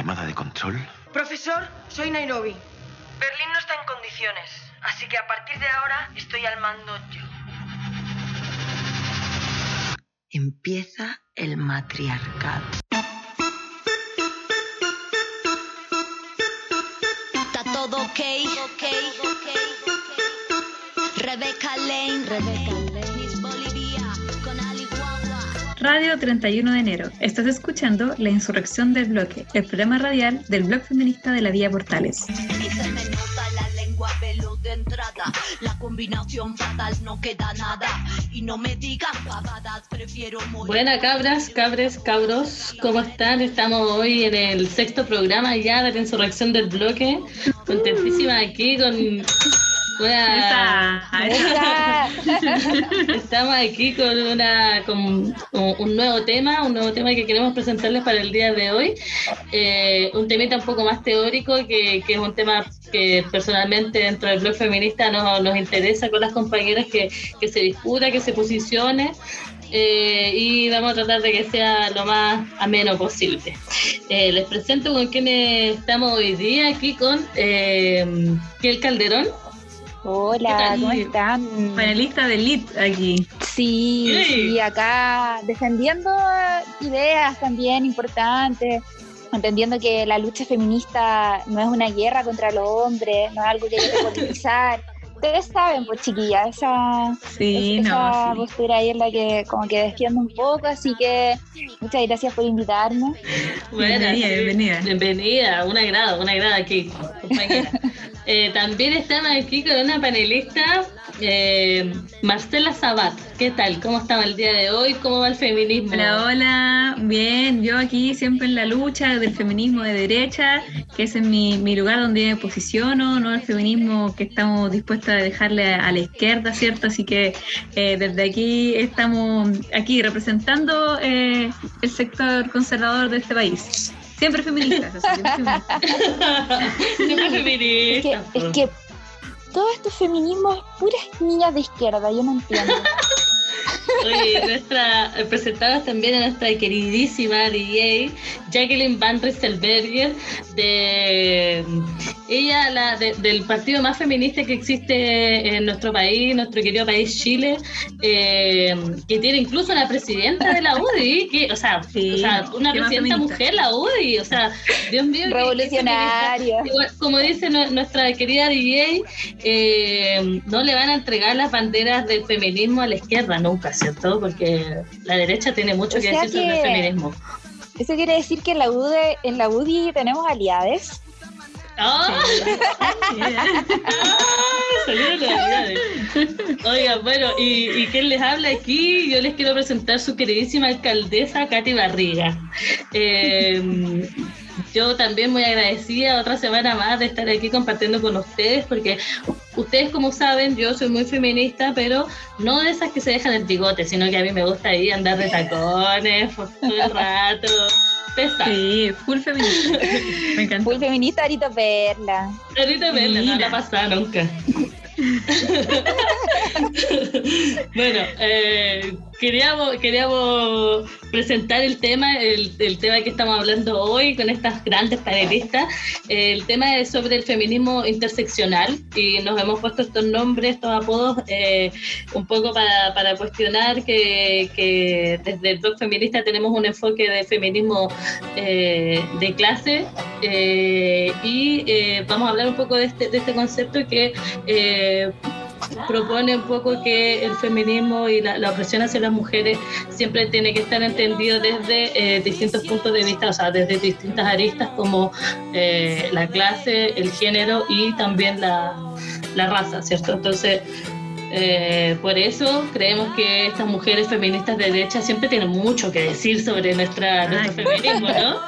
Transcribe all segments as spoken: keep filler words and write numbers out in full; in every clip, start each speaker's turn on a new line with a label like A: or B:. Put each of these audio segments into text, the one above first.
A: llamada de control?
B: Profesor, soy Nairobi. Berlín no está en condiciones, así que a partir de ahora estoy al mando yo. Empieza el matriarcado.
C: Está todo ok, ok, ok. Rebecca Lane, Rebecca Lane. Miss Bolivia con Ali Guagua.
D: Radio treinta y uno de enero. Estás escuchando La Insurrección del Bloque, el programa radial del blog feminista de la Vía Portales.
C: Y se me nota la lengua veloz de entrada. La combinación fatal, no queda nada. Y no me digan pavadas, prefiero morir.
E: Buenas cabras, cabres, cabros, ¿cómo están? Estamos hoy en el sexto programa ya de La Insurrección del Bloque. Contentísima aquí con... Una... Estamos aquí con una con un nuevo tema, un nuevo tema que queremos presentarles para el día de hoy. Eh, un temita un poco más teórico, que, que es un tema que personalmente dentro del blog feminista nos, nos interesa con las compañeras, que, que se discuta, que se posicione. Eh, y vamos a tratar de que sea lo más ameno posible. Eh, les presento con quienes estamos hoy día, aquí con eh, Kiel Calderón.
F: Hola, ¿cómo están?
D: Panelista de Elite aquí.
F: Sí, sí, sí, acá defendiendo ideas también importantes, entendiendo que la lucha feminista no es una guerra contra los hombres, no es algo que hay que politizar. Ustedes saben, pues chiquillas, esa,
D: sí,
F: esa
D: no, sí.
F: postura ahí es la que como que defiendo un poco, así que muchas gracias por invitarme.
E: Bueno,
D: bienvenida,
E: sí,
D: bienvenida.
E: Bienvenida, un agrado, un agrado aquí, compañera. eh, también estamos aquí con una panelista, eh, Marcela Sabat. ¿Qué tal? ¿Cómo estamos el día de hoy? ¿Cómo va el feminismo?
D: Hola, hola, bien, yo aquí siempre en la lucha del feminismo de derecha, que ese es mi, mi lugar donde me posiciono, no el feminismo que estamos dispuestos a dejarle a, a la izquierda, ¿cierto? Así que eh, desde aquí estamos aquí representando eh, el sector conservador de este país. Siempre feministas, o sea, siempre feministas.
E: Siempre feministas.
F: Es que, es que todo este feminismo es puras niñas de izquierda, yo no entiendo.
E: Oye, nuestra, presentamos también a nuestra queridísima D J Jacqueline Van Rysselberger, de ella la de, del partido más feminista que existe en nuestro país, nuestro querido país Chile, eh, que tiene incluso una presidenta de la U D I, que, o sea,
D: sí,
E: o sea una presidenta mujer, la U D I, o sea, Dios mío,
F: revolucionaria.
E: Que, que, como dice nuestra querida D J, eh, no le van a entregar las banderas del feminismo a la izquierda nunca, ¿cierto? Porque la derecha tiene mucho
F: o
E: que
F: sea
E: decir
F: que
E: sobre el feminismo.
F: Eso quiere decir que en la U D I, en la U D I tenemos aliades.
E: ¡Oh! Sí. Oigan, bueno, y, y ¿quién les habla aquí? Yo les quiero presentar su queridísima alcaldesa Katy Barriga. Eh, yo también muy agradecida otra semana más de estar aquí compartiendo con ustedes, porque ustedes, como saben, yo soy muy feminista, pero no de esas que se dejan el bigote, sino que a mí me gusta ahí andar de tacones por todo el rato. Pesa.
D: Sí, full feminista. Me encanta.
F: Full feminista, Arito Perla.
E: Arito Perla, no la pasa nunca. Bueno, eh, queríamos, queríamos presentar el tema, el, el tema que estamos hablando hoy con estas grandes panelistas. Eh, el tema es sobre el feminismo interseccional y nos hemos puesto estos nombres, estos apodos, eh, un poco para, para cuestionar que, que desde el blog feminista tenemos un enfoque de feminismo eh, de clase, eh, y eh, vamos a hablar un poco de este, de este concepto que eh, propone un poco que el feminismo y la, la opresión hacia las mujeres siempre tiene que estar entendido desde eh, distintos puntos de vista, o sea, desde distintas aristas como eh, la clase, el género y también la, la raza, ¿cierto? Entonces, eh, por eso creemos que estas mujeres feministas de derecha siempre tienen mucho que decir sobre nuestra, nuestro feminismo, ¿no?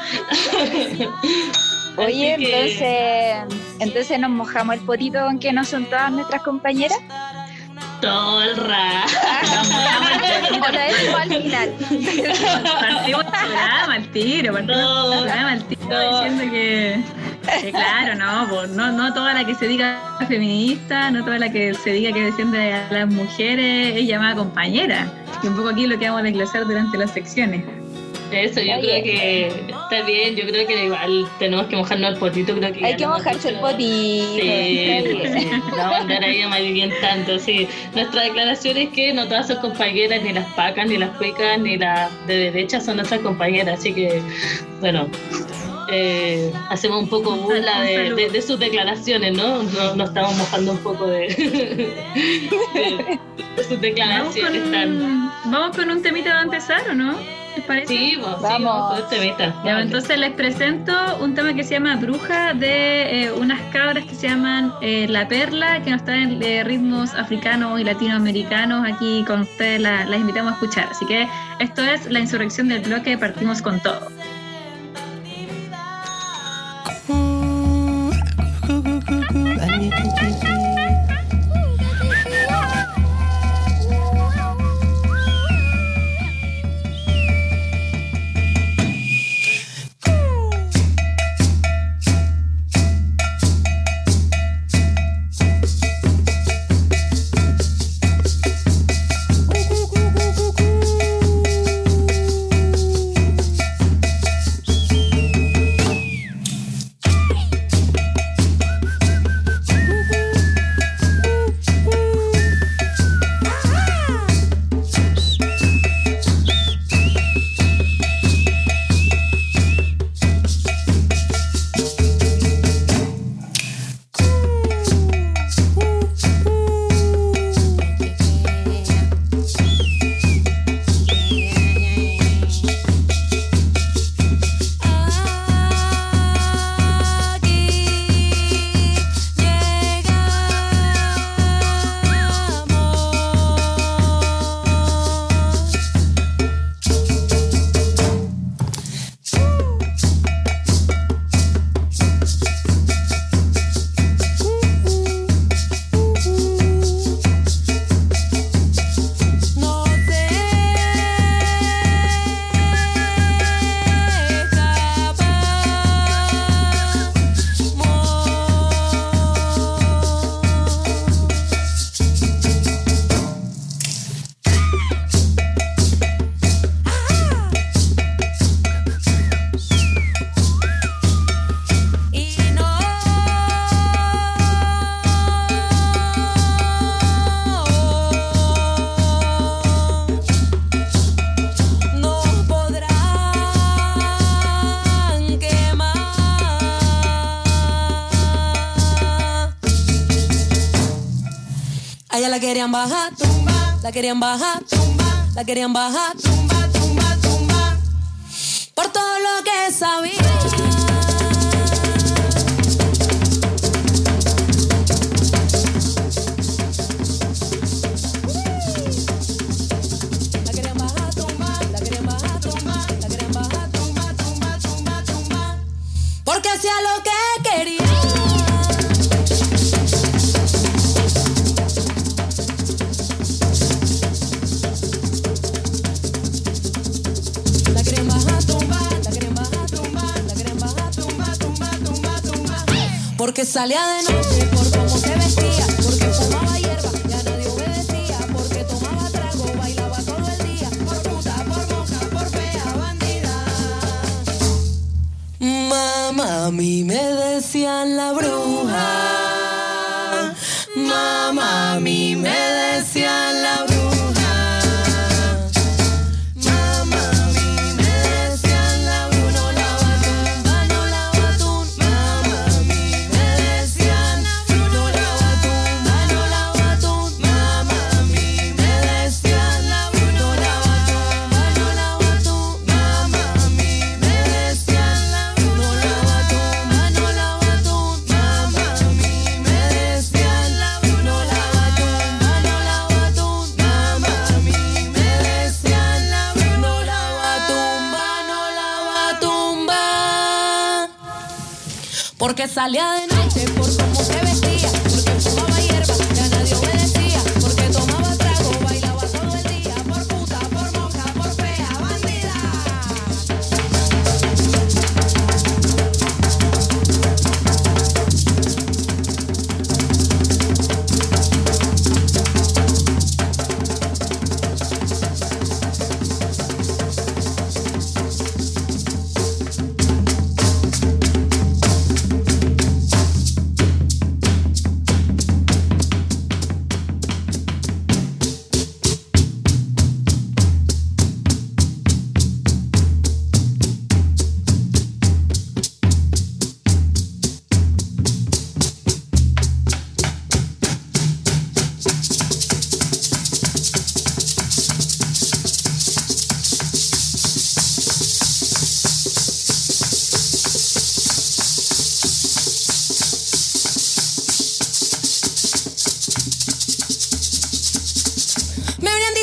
F: Oye,
E: Así que...
F: entonces, entonces nos mojamos el potito con que no son todas nuestras compañeras.
E: Todo el rato.
F: Otra vez como al final.
D: Partimos el programa al tiro, partimos el programa al tiro no. diciendo que, que claro, no, pues, no, no toda la que se diga feminista, no toda la que se diga que defiende a las mujeres es llamada compañera. Y un poco aquí lo que vamos a desglosar durante las secciones.
E: Eso, yo
F: Oye.
E: creo que Está bien, yo creo que igual tenemos que mojarnos el potito, creo que
F: Hay
E: ya
F: que
E: lo hemos
F: mojarse el
E: dicho.
F: potito.
E: Sí,
F: Está bien.
E: sí, vamos a andar ahí amarillentando, sí. Nuestra declaración es que no todas son compañeras, ni las pacas, ni las cuecas, ni las de derecha son nuestras compañeras, así que, bueno, eh, hacemos un poco burla de, de, de sus declaraciones, ¿no? Nos no estamos mojando un poco de, de, de sus declaraciones.
D: Vamos
E: Tan...
D: con, vamos con un temita para empezar, ¿o no? ¿Les parece?
E: Sí, vos, sí,
F: Vamos.
E: vamos con este meta.
D: Ya,
E: Vale.
D: entonces les presento un tema que se llama Bruja de eh, unas cabras que se llaman eh, La Perla, que nos traen de ritmos africanos y latinoamericanos. Aquí con ustedes la- las invitamos a escuchar. Así que esto es La Insurrección del Bloque, partimos con todo.
A: A ella la querían bajar, tumba, la querían bajar, tumba, la querían bajar, tumba, tumba, tumba, por todo lo que sabía. La querían bajar, tumba, la querían bajar, tumba, la querían bajar, tumba, tumba, tumba, tumba, porque hacía lo que quería. Porque salía de noche por cómo se vestía, porque fumaba hierba, ya nadie obedecía, porque tomaba trago, bailaba todo el día, por puta, por monja, por fea, bandida. Mamá, a mí me decían la bruja. Mamá, a mí me decían la bruja. Porque salía de noche por cómo se vestía, porque fumaba hierba, ya nadie obedecía, porque tomaba trago, bailaba todo el día, por puta, por monja, por fea, bandida.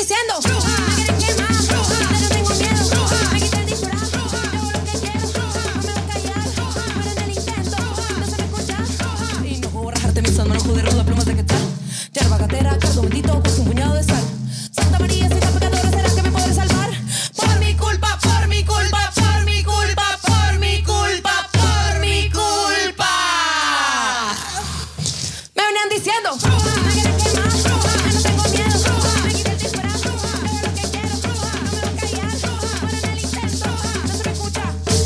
A: diciendo, me quieren quemar, pero tengo miedo, me quité el disfraz, yo hago lo que quiero, no me voy a callar, muero en el intento, no se me escucha. Y no puedo rajarte mis manos, jude ruda, plumas de cristal, yerba gatera, cardo bendito, pues un puñado de sal. Santa María, si está pecadora, ¿será que me podré salvar? Por mi culpa, por mi culpa, por mi culpa, por mi culpa, por mi culpa. Me venían diciendo, me quieren quemar, no tengo miedo, me quité el disfraz, yo hago lo que quiero, no me voy a callar, muero en el intento, no se me escucha.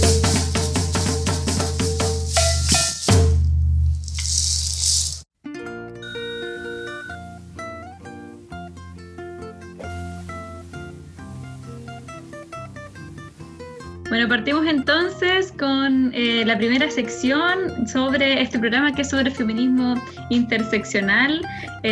D: Bueno, partimos entonces con eh, la primera sección sobre este programa que es sobre feminismo interseccional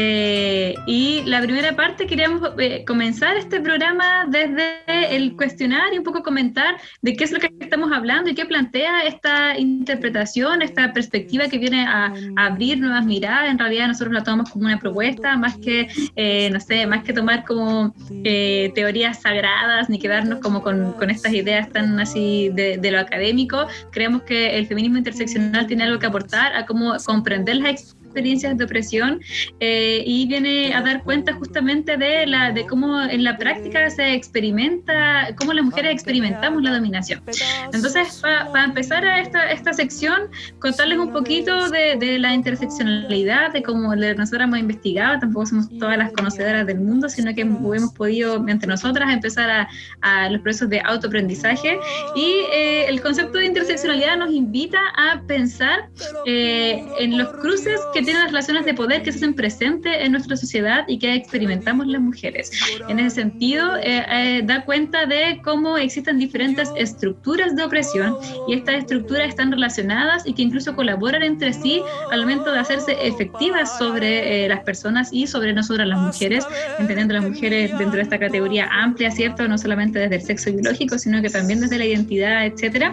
D: eh, y la primera parte queríamos eh, comenzar este programa desde el cuestionar y un poco comentar de qué es lo que estamos hablando y qué plantea esta interpretación, esta perspectiva que viene a, a abrir nuevas miradas. En realidad nosotros la tomamos como una propuesta más que, eh, no sé, más que tomar como eh, teorías sagradas ni quedarnos como con, con estas ideas tan así de, de lo académico. Creemos que el feminismo interseccional tiene algo que aportar a cómo comprender las experiencias de opresión eh, y viene a dar cuenta justamente de, la, de cómo en la práctica se experimenta, cómo las mujeres experimentamos la dominación. Entonces, para pa empezar a esta, esta sección, contarles un poquito de, de la interseccionalidad, de cómo nosotros hemos investigado. Tampoco somos todas las conocedoras del mundo, sino que hemos podido, entre nosotras, empezar a, a los procesos de autoaprendizaje. Y eh, el concepto de interseccionalidad nos invita a pensar eh, en los cruces que tienen las relaciones de poder que se hacen presentes en nuestra sociedad y que experimentamos las mujeres. En ese sentido, eh, eh, da cuenta de cómo existen diferentes estructuras de opresión y estas estructuras están relacionadas y que incluso colaboran entre sí al momento de hacerse efectivas sobre eh, las personas y sobre nosotras las mujeres, entendiendo las mujeres dentro de esta categoría amplia, ¿cierto? No solamente desde el sexo biológico, sino que también desde la identidad, etcétera.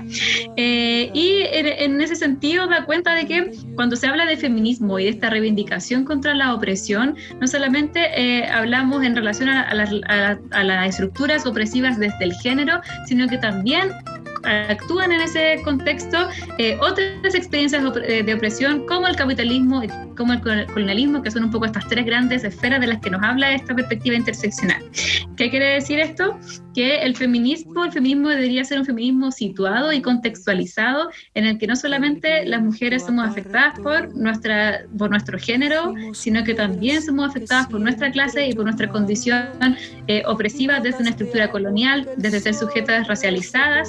D: Eh, y en, en ese sentido da cuenta de que cuando se habla de feminismo y de esta reivindicación contra la opresión, no solamente eh, hablamos en relación a, a, las, a, a las estructuras opresivas desde el género, sino que también actúan en ese contexto eh, otras experiencias de opresión como el capitalismo y como el colonialismo, que son un poco estas tres grandes esferas de las que nos habla esta perspectiva interseccional. ¿Qué quiere decir esto? Que el feminismo, el feminismo debería ser un feminismo situado y contextualizado en el que no solamente las mujeres somos afectadas por, nuestra, por nuestro género, sino que también somos afectadas por nuestra clase y por nuestra condición eh, opresiva desde una estructura colonial, desde ser sujetas racializadas,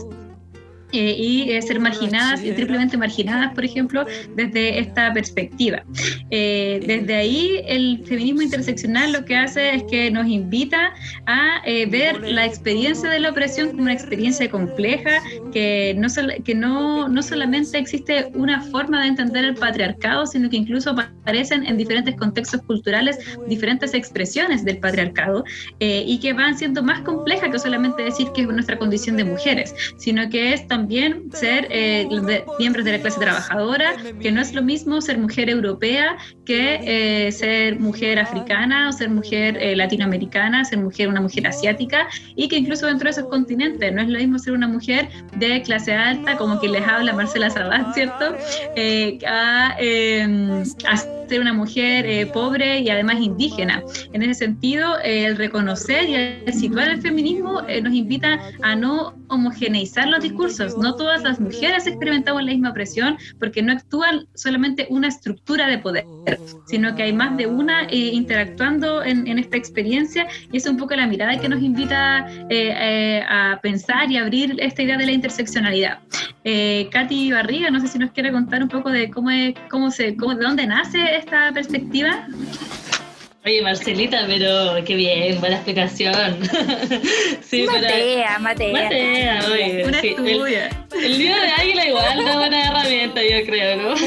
D: Eh, y eh, ser marginadas y triplemente marginadas, por ejemplo, desde esta perspectiva. Eh, desde ahí, el feminismo interseccional lo que hace es que nos invita a eh, ver la experiencia de la opresión como una experiencia compleja, que, no, sol- que no, no solamente existe una forma de entender el patriarcado, sino que incluso aparecen en diferentes contextos culturales diferentes expresiones del patriarcado eh, y que van siendo más complejas que solamente decir que es nuestra condición de mujeres, sino que es también ser eh, de, miembros de la clase trabajadora, que no es lo mismo ser mujer europea que eh, ser mujer africana o ser mujer eh, latinoamericana, ser mujer, una mujer asiática, y que incluso dentro de esos continentes no es lo mismo ser una mujer de clase alta, como que les habla Marcela Sabat, ¿cierto? Eh, a, eh, a ser una mujer eh, pobre y además indígena. En ese sentido, eh, el reconocer y el situar el feminismo eh, nos invita a no homogeneizar los discursos. No todas las mujeres experimentamos la misma opresión porque no actúan solamente una estructura de poder, sino que hay más de una eh, interactuando en, en esta experiencia, y es un poco la mirada que nos invita eh, eh, a pensar y abrir esta idea de la interseccionalidad. Eh, Katy Barriga, no sé si nos quiere contar un poco de cómo es, cómo se, cómo, de dónde nace esta perspectiva.
E: Oye, Marcelita, pero qué bien, buena explicación. Sí,
F: Matea, Matea.
E: Matea, oye.
D: Una
E: Sí,
D: tuya.
E: el, el nido de águila igual da buena herramienta, yo creo, ¿no?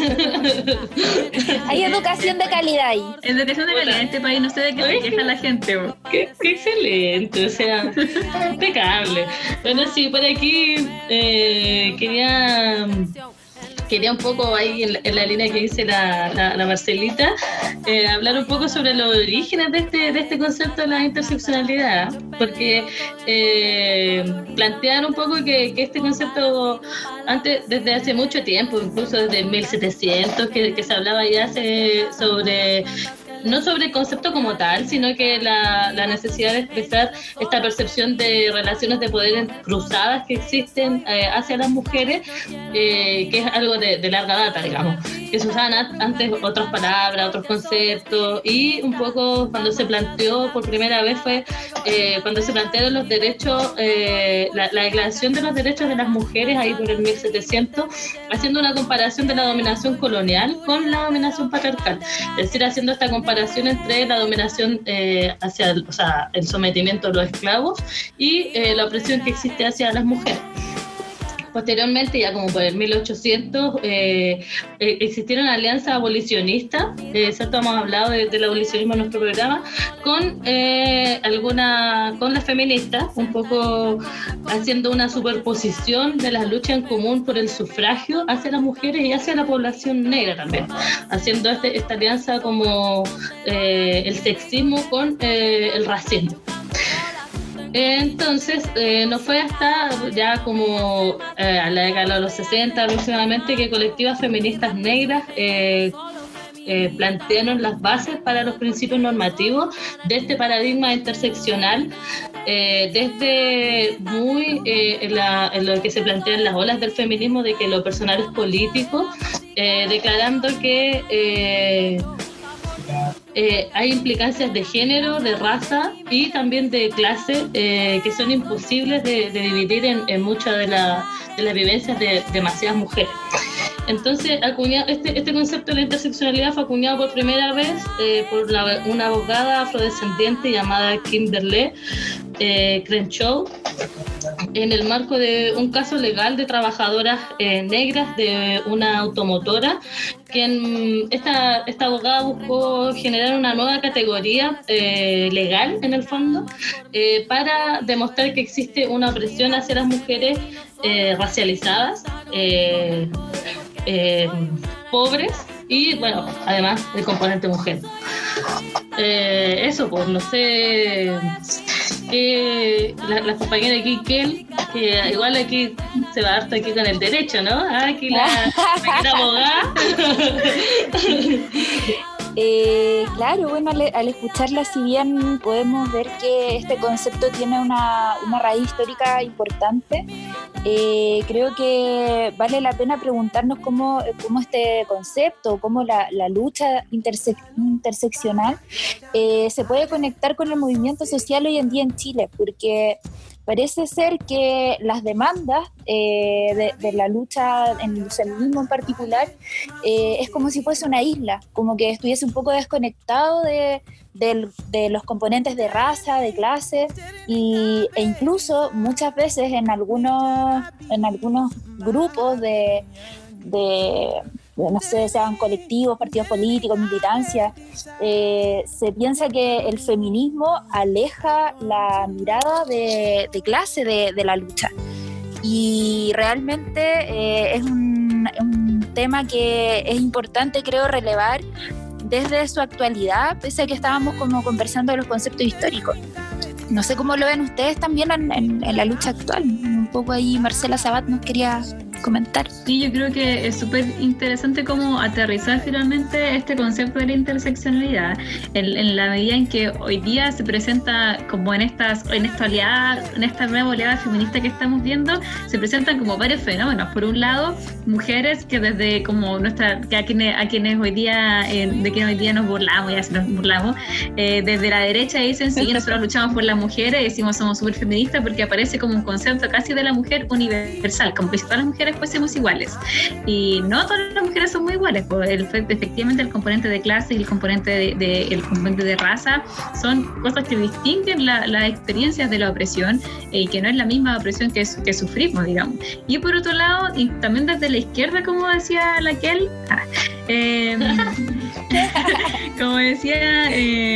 F: Hay educación de calidad ahí.
D: Educación de calidad en este país, no sé de qué se queja la gente. Bro.
E: Qué, qué excelente, o sea, impecable. Bueno, sí, por aquí eh, quería quería un poco ahí en la, en la línea que dice la, la, la Marcelita, eh, hablar un poco sobre los orígenes de este, de este concepto de la interseccionalidad, porque eh, plantear un poco que, que este concepto antes, desde hace mucho tiempo, incluso desde mil setecientos, que, que se hablaba ya se, sobre... no sobre el concepto como tal, sino que la, la necesidad de expresar esta percepción de relaciones de poder cruzadas que existen eh, hacia las mujeres, eh, que es algo de, de larga data, digamos, que se usaban antes otras palabras, otros conceptos, y un poco cuando se planteó por primera vez fue eh, cuando se plantearon los derechos, eh, la, la declaración de los derechos de las mujeres ahí por el mil setecientos, haciendo una comparación de la dominación colonial con la dominación patriarcal, es decir, haciendo esta comparación comparación entre la dominación eh, hacia el, o sea, el sometimiento de los esclavos y eh, la opresión que existe hacia las mujeres. Posteriormente, ya como por el mil ochocientos, eh, eh, existieron alianzas abolicionistas, eh, ¿cierto? Hemos hablado de, del abolicionismo en nuestro programa, con eh, alguna, con las feministas, un poco haciendo una superposición de las luchas en común por el sufragio hacia las mujeres y hacia la población negra también, haciendo este, esta alianza como eh, el sexismo con eh, el racismo. Entonces, eh, no fue hasta ya como eh, a la década de los sesenta aproximadamente que colectivas feministas negras eh, eh, plantearon las bases para los principios normativos de este paradigma interseccional, eh, desde muy eh, en, la, en lo que se plantean las olas del feminismo, de que lo personal es político, eh, declarando que eh, Eh, hay implicancias de género, de raza y también de clase eh, que son imposibles de, de dividir en, en muchas de, la, de las vivencias de demasiadas mujeres. Entonces, acuñado, este, este concepto de la interseccionalidad fue acuñado por primera vez eh, por la, una abogada afrodescendiente llamada Kimberly eh, Crenshaw, en el marco de un caso legal de trabajadoras eh, negras de una automotora, que en, esta, esta abogada buscó generar una nueva categoría eh, legal, en el fondo, eh, para demostrar que existe una opresión hacia las mujeres eh, racializadas, eh, eh, pobres y, bueno, además del componente mujer. Eh, eso, pues, no sé... Eh, la, la compañera aquí, Kel, que igual aquí se va harto aquí con el derecho, ¿no? Ah, aquí la, la abogada.
F: Eh, claro, bueno, al, al escucharla, si bien podemos ver que este concepto tiene una, una raíz histórica importante, eh, creo que vale la pena preguntarnos cómo, cómo este concepto, cómo la, la lucha interse- interseccional eh, se puede conectar con el movimiento social hoy en día en Chile, porque parece ser que las demandas eh, de, de la lucha en el feminismo en particular eh, es como si fuese una isla, como que estuviese un poco desconectado de, de, de los componentes de raza, de clase, y, e incluso muchas veces en algunos, en algunos grupos de... de no sé, sean colectivos, partidos políticos, militancia, eh, se piensa que el feminismo aleja la mirada de, de clase de, de la lucha. Y realmente eh, es un, un tema que es importante, creo, relevar desde su actualidad, pese a que estábamos como conversando de los conceptos históricos. No sé cómo lo ven ustedes también en, en, en la lucha actual. Un poco ahí Marcela Sabat nos quería comentar.
D: Sí, yo creo que es súper interesante cómo aterrizar finalmente este concepto de la interseccionalidad en, en la medida en que hoy día se presenta como en estas en esta oleada, en esta nueva oleada feminista que estamos viendo, se presentan como varios fenómenos. Por un lado, mujeres que desde como nuestra, que a quienes, a quienes hoy día, eh, de quienes hoy día nos burlamos, ya se nos burlamos, eh, desde la derecha dicen, sí, nosotros luchamos por las mujeres, decimos somos súper feministas porque aparece como un concepto casi de la mujer universal, como que si todas las mujeres fuésemos iguales. Y no todas las mujeres son muy iguales, pues el, efectivamente el componente de clase y el componente de, de, el componente de raza son cosas que distinguen la, las experiencias de la opresión y que no es la misma opresión que, que sufrimos, digamos. Y por otro lado, y también desde la izquierda, como decía la Kel, ah, eh, como decía eh,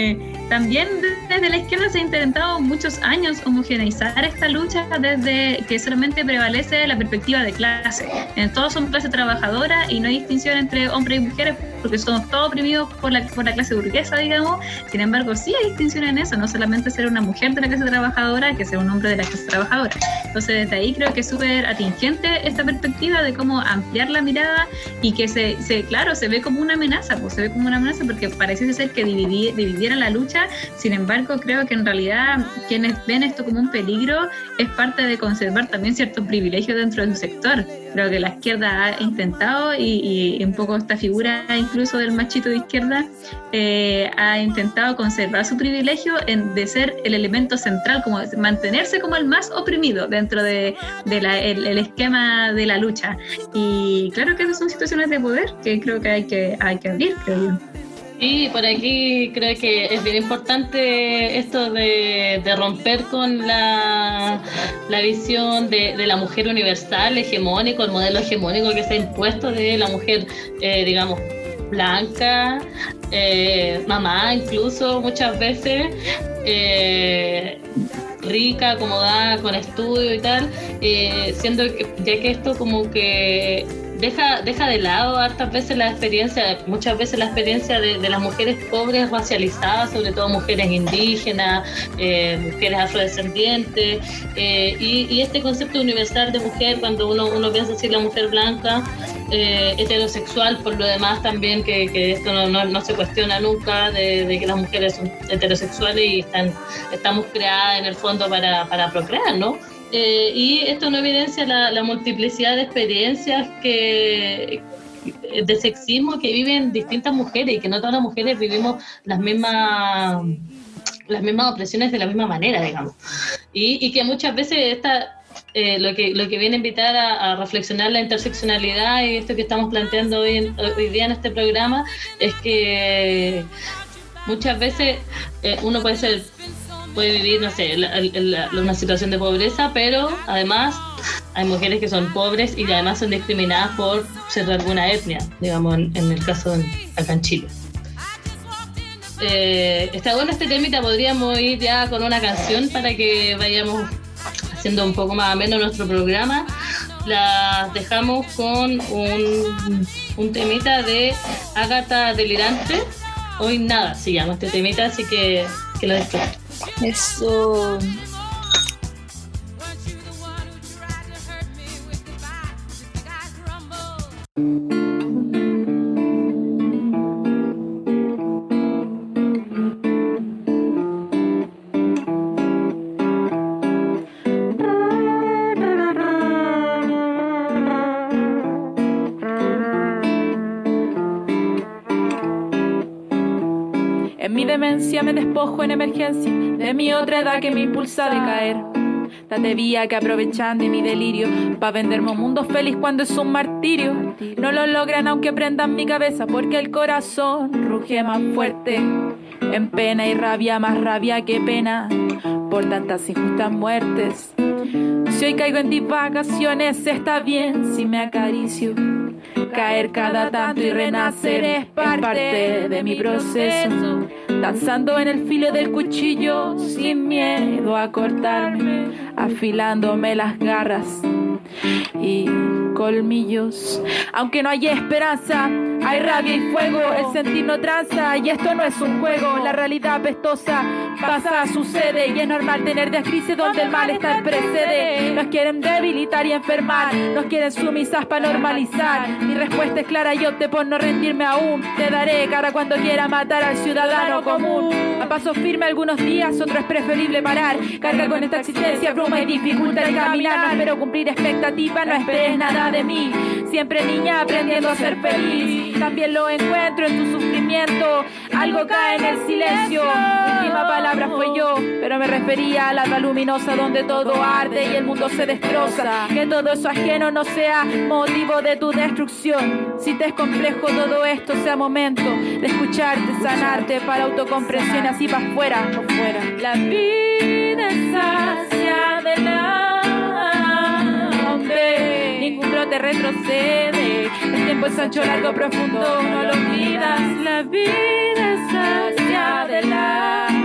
D: también desde la izquierda se ha intentado muchos años homogeneizar esta lucha desde que solamente prevalece la perspectiva de clase. En todos son clase trabajadora y no hay distinción entre hombres y mujeres porque somos todos oprimidos por la, por la clase burguesa, digamos. Sin embargo, sí hay distinción en eso, no solamente ser una mujer de la clase trabajadora que ser un hombre de la clase trabajadora. Entonces, desde ahí creo que es súper atingente esta perspectiva de cómo ampliar la mirada y que se, se claro, se ve como una amenaza, pues se ve como una amenaza porque pareciese ser que dividí, dividiera la lucha. Sin embargo, creo que en realidad quienes ven esto como un peligro es parte de conservar también ciertos privilegios dentro de su sector. Creo que la izquierda ha intentado y, y un poco esta figura incluso del machito de izquierda eh, ha intentado conservar su privilegio en, de ser el elemento central, como mantenerse como el más oprimido dentro de, de la, el, el esquema de la lucha. Y claro que esas son situaciones de poder que creo que hay que, hay que abrir, creo yo.
E: Y por aquí creo que es bien importante esto de, de romper con la, la visión de, de la mujer universal, hegemónico, el modelo hegemónico que se ha impuesto de la mujer, eh, digamos, blanca, eh, mamá incluso muchas veces, eh, rica, acomodada, con estudio y tal, eh, siendo que, ya que esto como que deja, deja de lado hartas veces la experiencia, muchas veces la experiencia de, de las mujeres pobres racializadas, sobre todo mujeres indígenas, eh, mujeres afrodescendientes, eh, y, y este concepto universal de mujer, cuando uno, uno piensa así la mujer blanca, eh, heterosexual, por lo demás también, que, que esto no, no, no se cuestiona nunca, de, de que las mujeres son heterosexuales y están, estamos creadas en el fondo para, para procrear, ¿no? Eh, y esto no evidencia la, la multiplicidad de experiencias que, de sexismo que viven distintas mujeres y que no todas las mujeres vivimos las mismas, las mismas opresiones de la misma manera, digamos. Y, y que muchas veces esta, eh, lo, que, lo que viene a invitar a, a reflexionar la interseccionalidad y esto que estamos planteando hoy, en, hoy día en este programa es que muchas veces eh, uno puede ser puede vivir, no sé, la, la, la, una situación de pobreza, pero además hay mujeres que son pobres y además son discriminadas por ser de alguna etnia, digamos, en, en el caso de acá en Chile. Eh, está bueno este temita, podríamos ir ya con una canción para que vayamos haciendo un poco más ameno nuestro programa. Las dejamos con un, un temita de Ágata Delirante, Hoy Nada se llama este temita, así que que lo disfruten.
F: Eso.
G: En mi demencia me despojo en emergencia de mi otra edad que me impulsa a decaer. Date vía que aprovechan de mi delirio pa' venderme un mundo feliz cuando es un martirio. No lo logran aunque prendan mi cabeza porque el corazón ruge más fuerte. En pena y rabia, más rabia que pena por tantas injustas muertes. Si hoy caigo en divagaciones está bien si me acaricio. Caer cada tanto y renacer es parte de mi proceso. Danzando en el filo del cuchillo sin miedo a cortarme, afilándome las garras y colmillos. Aunque no haya esperanza, hay rabia y fuego. El sentir no tranza y esto no es un juego. La realidad apestosa pasa, sucede y es normal tener descrisis donde el malestar precede. Nos quieren debilitar y enfermar, nos quieren sumisas para normalizar. Mi respuesta es clara y opté por no rendirme aún. Te daré cara cuando quiera matar al ciudadano común. A paso firme algunos días, otro es preferible parar. Carga con esta existencia, bruma y dificulta el caminar. No espero cumplir expectativas, no esperes nada de mí. Siempre niña aprendiendo a ser feliz. También lo encuentro en tu sufrimiento. Algo cae en el silencio. Mi última palabra fue yo, pero me refería a la alba luminosa donde todo arde y el mundo se destroza. Que todo eso ajeno no sea motivo de tu destrucción. Si te es complejo todo esto, sea momento de escucharte, sanarte para autocomprensión, así para afuera, no fuera. La vida es hacia adelante, ningún brote retrocede. El tiempo es ancho, largo, profundo, no lo olvidas. La vida es hacia adelante.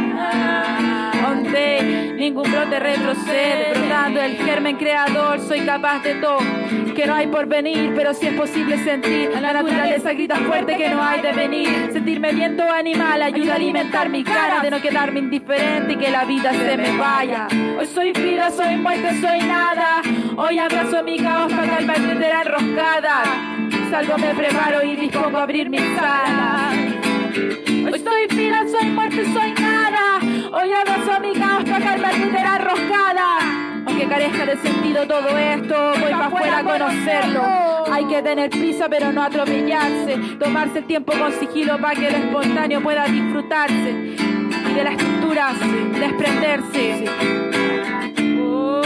G: brote retrocede, brotando el germen creador, soy capaz de todo. Que no hay por venir, pero sí es posible sentir. La naturaleza grita fuerte que no hay de venir. Sentirme viento animal ayuda a alimentar mi cara, de no quedarme indiferente y que la vida se me vaya. Hoy soy vida, soy muerte, soy nada. Hoy abrazo mi caos para calmar mi entera enroscada. Salgo, me preparo y dispongo a abrir mis alas. Hoy soy vida, soy muerte, soy nada. Hoy abrazo mi caos para calmar mi entera enroscada. Aunque carezca de sentido todo esto, voy para afuera a conocerlo. Hay que tener prisa pero no atropellarse. Tomarse el tiempo con sigilo para que lo espontáneo pueda disfrutarse. Y de la estructura desprenderse. Oh,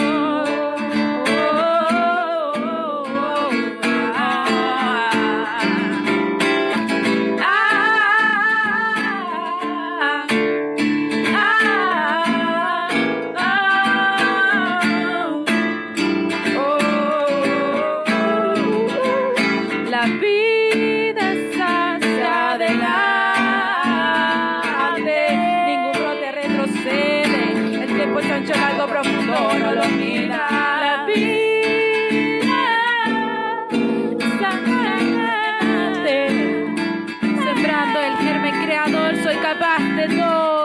G: oh, oh, ah, ah, la vida es hacia adelante, ningún brote retrocede, el tiempo es ancho, largo, profundo, no lo mira. La vida es adelante, sembrando el germen creador, soy capaz de todo.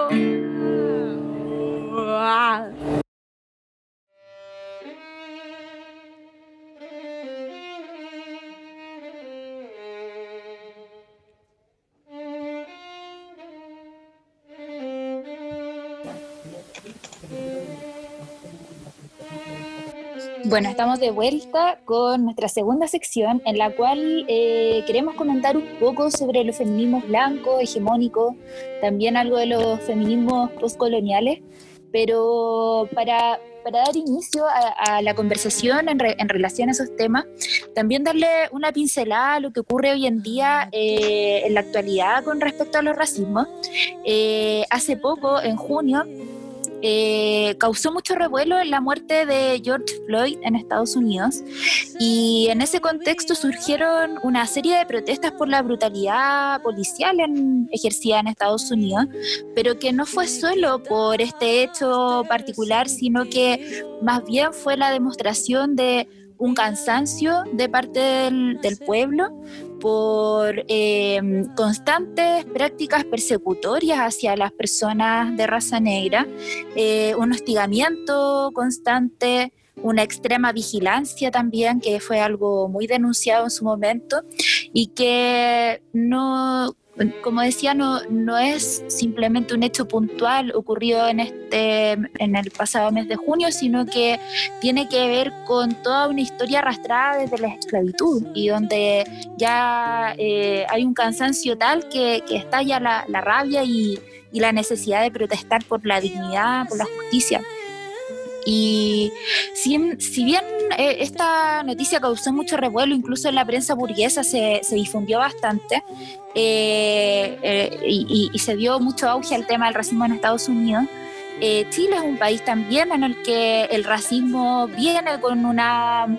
F: Bueno, estamos de vuelta con nuestra segunda sección en la cual eh, queremos comentar un poco sobre los feminismos blancos, hegemónicos, también algo de los feminismos postcoloniales, pero para, para dar inicio a, a la conversación en, re, en relación a esos temas, también darle una pincelada a lo que ocurre hoy en día eh, en la actualidad con respecto a los racismos. Eh, hace poco, en junio, Eh, causó mucho revuelo la muerte de George Floyd en Estados Unidos, y en ese contexto surgieron una serie de protestas por la brutalidad policial en, ejercida en Estados Unidos, pero que no fue solo por este hecho particular, sino que más bien fue la demostración de un cansancio de parte del, del pueblo por eh, constantes prácticas persecutorias hacia las personas de raza negra, eh, un hostigamiento constante, una extrema vigilancia también, que fue algo muy denunciado en su momento y que no, como decía, no, no es simplemente un hecho puntual ocurrido en, este, en el pasado mes de junio, sino que tiene que ver con toda una historia arrastrada desde la esclavitud y donde ya eh, hay un cansancio tal que, que estalla la, la rabia y, y la necesidad de protestar por la dignidad, por la justicia. Y si, si bien eh, esta noticia causó mucho revuelo, incluso en la prensa burguesa se, se difundió bastante, eh, eh, y, y se dio mucho auge al tema del racismo en Estados Unidos, eh, Chile es un país también en el que el racismo viene con una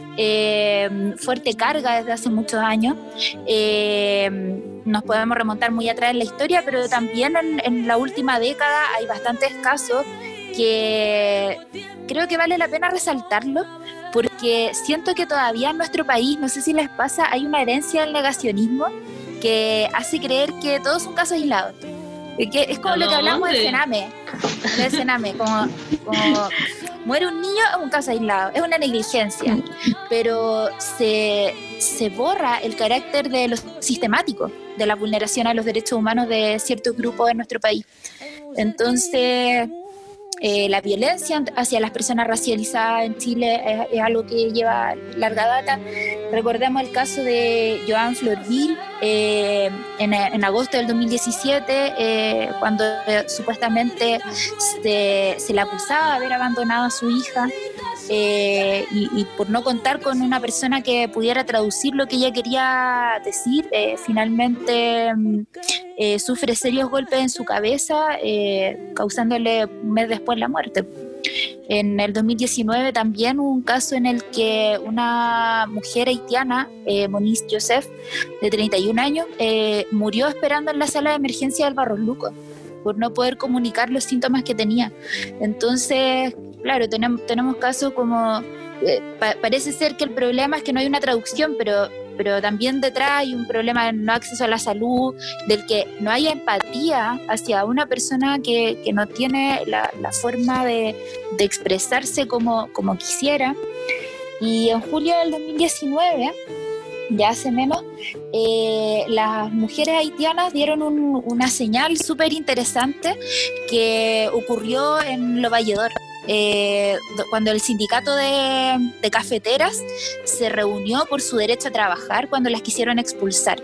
F: eh, fuerte carga desde hace muchos años. Eh, nos podemos remontar muy atrás en la historia, pero también en, en la última década hay bastantes casos que creo que vale la pena resaltarlo, porque siento que todavía en nuestro país, no sé si les pasa, hay una herencia del negacionismo que hace creer que todos son casos aislados. Que es como lo que hablamos del Sename, del Sename, como, como muere un niño es un caso aislado, es una negligencia, pero se, se borra el carácter de lo sistemático, de la vulneración a los derechos humanos de ciertos grupos en nuestro país. Entonces, Eh, la violencia hacia las personas racializadas en Chile es, es algo que lleva larga data. Recordemos el caso de Joan Florville eh, en, en agosto del dos mil diecisiete, eh, cuando eh, supuestamente se, se le acusaba de haber abandonado a su hija eh, y, y por no contar con una persona que pudiera traducir lo que ella quería decir, eh, finalmente eh, sufre serios golpes en su cabeza, eh, causándole un mes después la muerte. En el dos mil diecinueve también hubo un caso en el que una mujer haitiana, eh, Moniz Joseph, de treinta y un años, eh, murió esperando en la sala de emergencia del Barros Luco por no poder comunicar los síntomas que tenía. Entonces, claro, tenemos, tenemos casos como, eh, pa- parece ser que el problema es que no hay una traducción, pero, pero también detrás hay un problema de no acceso a la salud, del que no hay empatía hacia una persona que, que no tiene la, la forma de, de expresarse como, como quisiera. Y en julio del dos mil diecinueve, ya hace menos, eh, las mujeres haitianas dieron un, una señal súper interesante que ocurrió en Lo Valledor, eh, cuando el sindicato de, de cafeteras se reunió por su derecho a trabajar cuando las quisieron expulsar.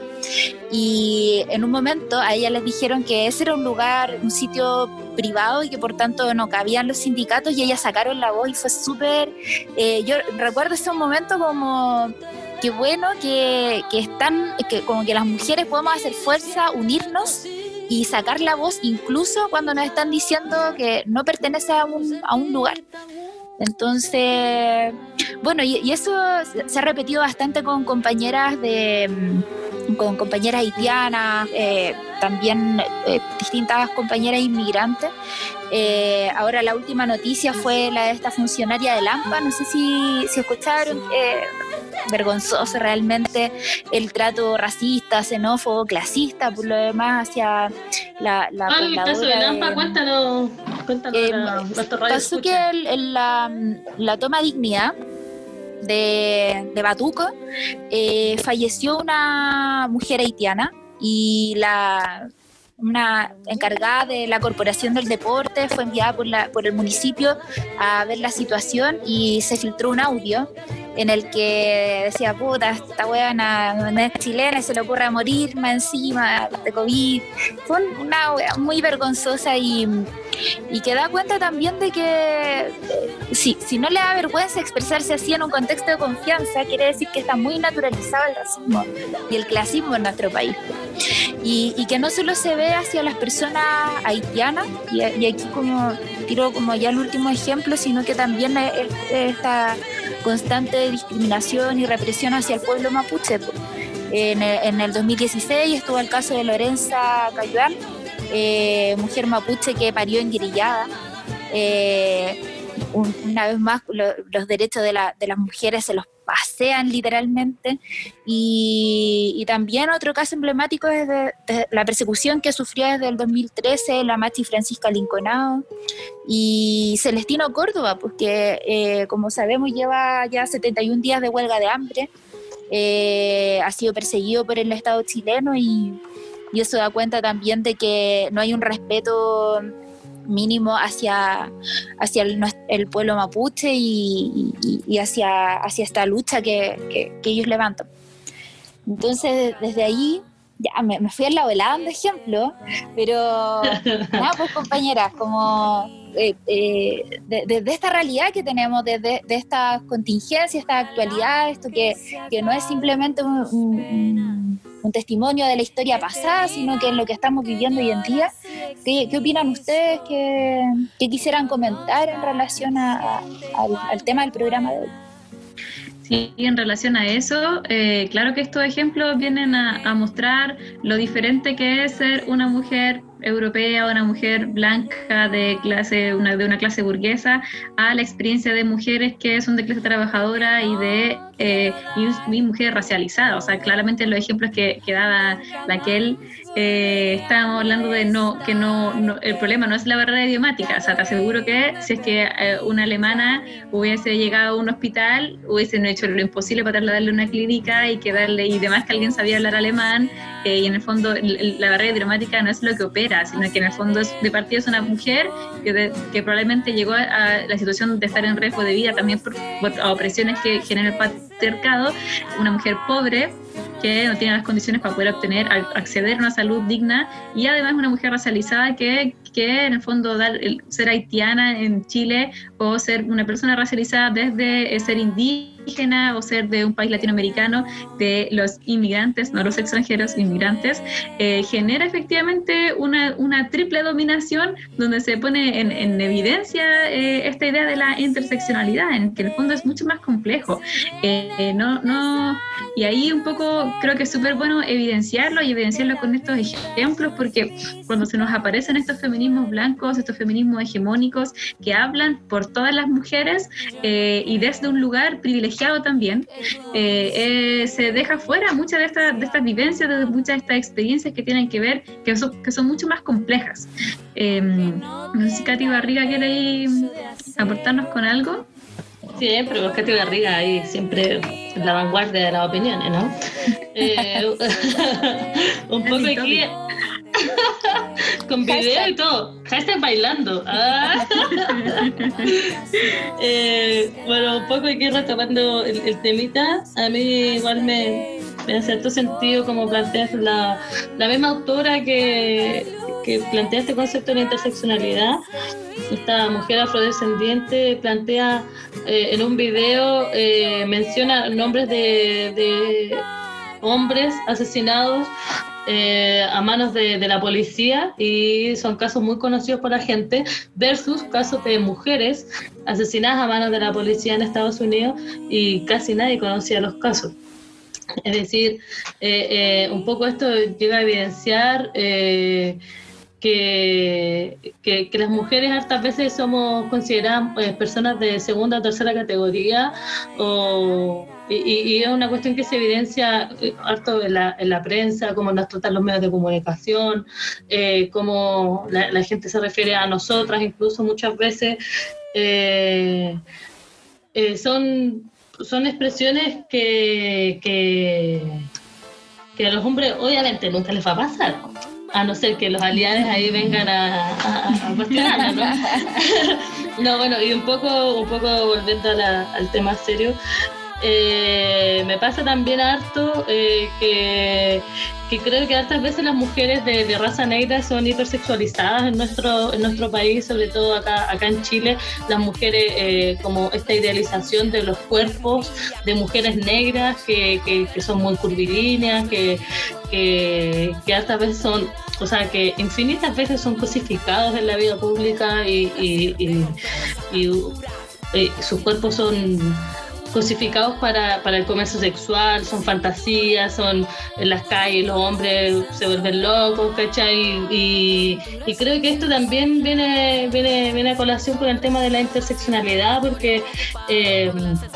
F: Y en un momento a ellas les dijeron que ese era un lugar, un sitio privado y que por tanto no cabían los sindicatos, y ellas sacaron la voz y fue súper... Eh, yo recuerdo ese momento como... Qué bueno que, que están, que como que las mujeres podemos hacer fuerza, unirnos y sacar la voz incluso cuando nos están diciendo que no pertenece a un, a un lugar. Entonces, bueno, y, y eso se ha repetido bastante con compañeras de con compañeras haitianas, eh, también eh, distintas compañeras inmigrantes. Eh, ahora la última noticia fue la de esta funcionaria de Lampa, no sé si, si escucharon, eh, vergonzoso realmente el trato racista, xenófobo, clasista, por lo demás, hacia la, la
E: ah, el caso de Lampa,
F: de,
E: cuéntanos, cuéntanos
F: eh,
E: la, nuestro radio
F: pasó
E: escucha.
F: que el, el, la, la toma Dignidad de, de Batuco, eh, falleció una mujer haitiana y la... una encargada de la Corporación del Deporte fue enviada por, la, por el municipio a ver la situación y se filtró un audio en el que decía, puta, esta hueá no es chilena y se le ocurre morir más encima de COVID. Fue una hueá muy vergonzosa y, y que da cuenta también de que eh, si, si no le da vergüenza expresarse así en un contexto de confianza, quiere decir que está muy naturalizado el racismo y el clasismo en nuestro país. Y, y que no solo se ve hacia las personas haitianas, y, y aquí como tiro como ya el último ejemplo, sino que también es, es esta constante discriminación y represión hacia el pueblo mapuche. En el, en el dos mil dieciséis estuvo el caso de Lorenza Cayuán, eh, mujer mapuche que parió enguerrillada. Eh, un, una vez más, lo, los derechos de, la, de las mujeres se los pasean literalmente. Y, y también otro caso emblemático es de, de la persecución que sufrió desde el dos mil trece la machi Francisca Linconado y Celestino Córdoba, porque eh, como sabemos lleva ya setenta y un días de huelga de hambre, eh, ha sido perseguido por el Estado chileno y, y eso da cuenta también de que no hay un respeto mínimo hacia, hacia el, el pueblo mapuche y, y, y hacia, hacia esta lucha que, que, que ellos levantan. Entonces, desde ahí, ya me, me fui al lado de la de ejemplo, pero nada, pues compañeras, como eh, eh, desde de esta realidad que tenemos, desde de, de esta contingencia, esta actualidad, esto que, que no es simplemente un, un, un testimonio de la historia pasada, sino que es lo que estamos viviendo hoy en día. ¿Qué, qué opinan ustedes? ¿Qué, qué quisieran comentar en relación a, a, al, al tema del programa de hoy?
D: Sí, en relación a eso, eh, claro que estos ejemplos vienen a, a mostrar lo diferente que es ser una mujer europea, una mujer blanca de clase, una, de una clase burguesa, a la experiencia de mujeres que son de clase trabajadora y de eh, y, y mujeres racializadas. O sea, claramente los ejemplos que, que daba Raquel, eh, estábamos hablando de no, que no, no, el problema no es la barrera idiomática. O sea, te aseguro que si es que eh, una alemana hubiese llegado a un hospital, hubiesen hecho lo imposible para trasladarle a una clínica y que darle, y demás que alguien sabía hablar alemán, eh, y en el fondo el, la barrera idiomática no es lo que opera, sino que en el fondo es, de partida es una mujer que, de, que probablemente llegó a, a la situación de estar en riesgo de vida también por, por opresiones que genera el patriarcado, una mujer pobre que no tiene las condiciones para poder obtener, acceder a una salud digna, y además una mujer racializada que, que en el fondo dar, el, ser haitiana en Chile o ser una persona racializada desde ser indígena indígena o ser de un país latinoamericano, de los inmigrantes, no los extranjeros, inmigrantes, eh, genera efectivamente una, una triple dominación donde se pone en, en evidencia eh, esta idea de la interseccionalidad, en que en el fondo es mucho más complejo. Eh, no, no, y ahí un poco creo que es súper bueno evidenciarlo y evidenciarlo con estos ejemplos, porque cuando se nos aparecen estos feminismos blancos, estos feminismos hegemónicos que hablan por todas las mujeres eh, y desde un lugar privilegiado también, eh, eh, se deja fuera muchas de estas de estas vivencias, de muchas de estas experiencias que tienen que ver, que son, que son mucho más complejas. Eh, no sé si Katy Barriga quiere ahí aportarnos con algo.
E: Sí, pero Katy Barriga ahí siempre en la vanguardia de las opiniones, ¿no? Eh, un poco aquí con video y todo, hashtag bailando. Ah. eh, bueno, un poco aquí retomando el, el temita, a mí igual me, me hace cierto sentido como planteas la, la misma autora que, que plantea este concepto de la interseccionalidad. Esta mujer afrodescendiente plantea eh, en un video, eh, menciona nombres de, de hombres asesinados eh, a manos de, de la policía, y son casos muy conocidos por la gente, versus casos de mujeres asesinadas a manos de la policía en Estados Unidos, y casi nadie conocía los casos. Es decir, eh, eh, un poco esto llega a evidenciar eh, Que, que, que las mujeres hartas veces somos consideradas eh, personas de segunda o tercera categoría, o, y, y es una cuestión que se evidencia eh, harto en la, en la prensa, cómo nos tratan los medios de comunicación, eh, cómo la, la gente se refiere a nosotras, incluso muchas veces eh, eh, son, son expresiones que, que, que a los hombres obviamente nunca les va a pasar, a no ser que los aliados ahí vengan a, a, a cuestionarnos, ¿no? No, bueno, y un poco, un poco volviendo a la, al tema serio, eh, me pasa también harto eh, que, que creo que hartas veces las mujeres de, de raza negra son hipersexualizadas en nuestro, en nuestro país, sobre todo acá, acá en Chile. Las mujeres, eh, como esta idealización de los cuerpos de mujeres negras que, que, que son muy curvilíneas, que, que, que hartas veces son, o sea, que infinitas veces son cosificados en la vida pública, y, y, y, y, y sus cuerpos son cosificados para, para el comercio sexual, son fantasías, son en las calles, los hombres se vuelven locos, ¿cachai? Y, y creo que esto también viene, viene, viene a colación con el tema de la interseccionalidad, porque eh,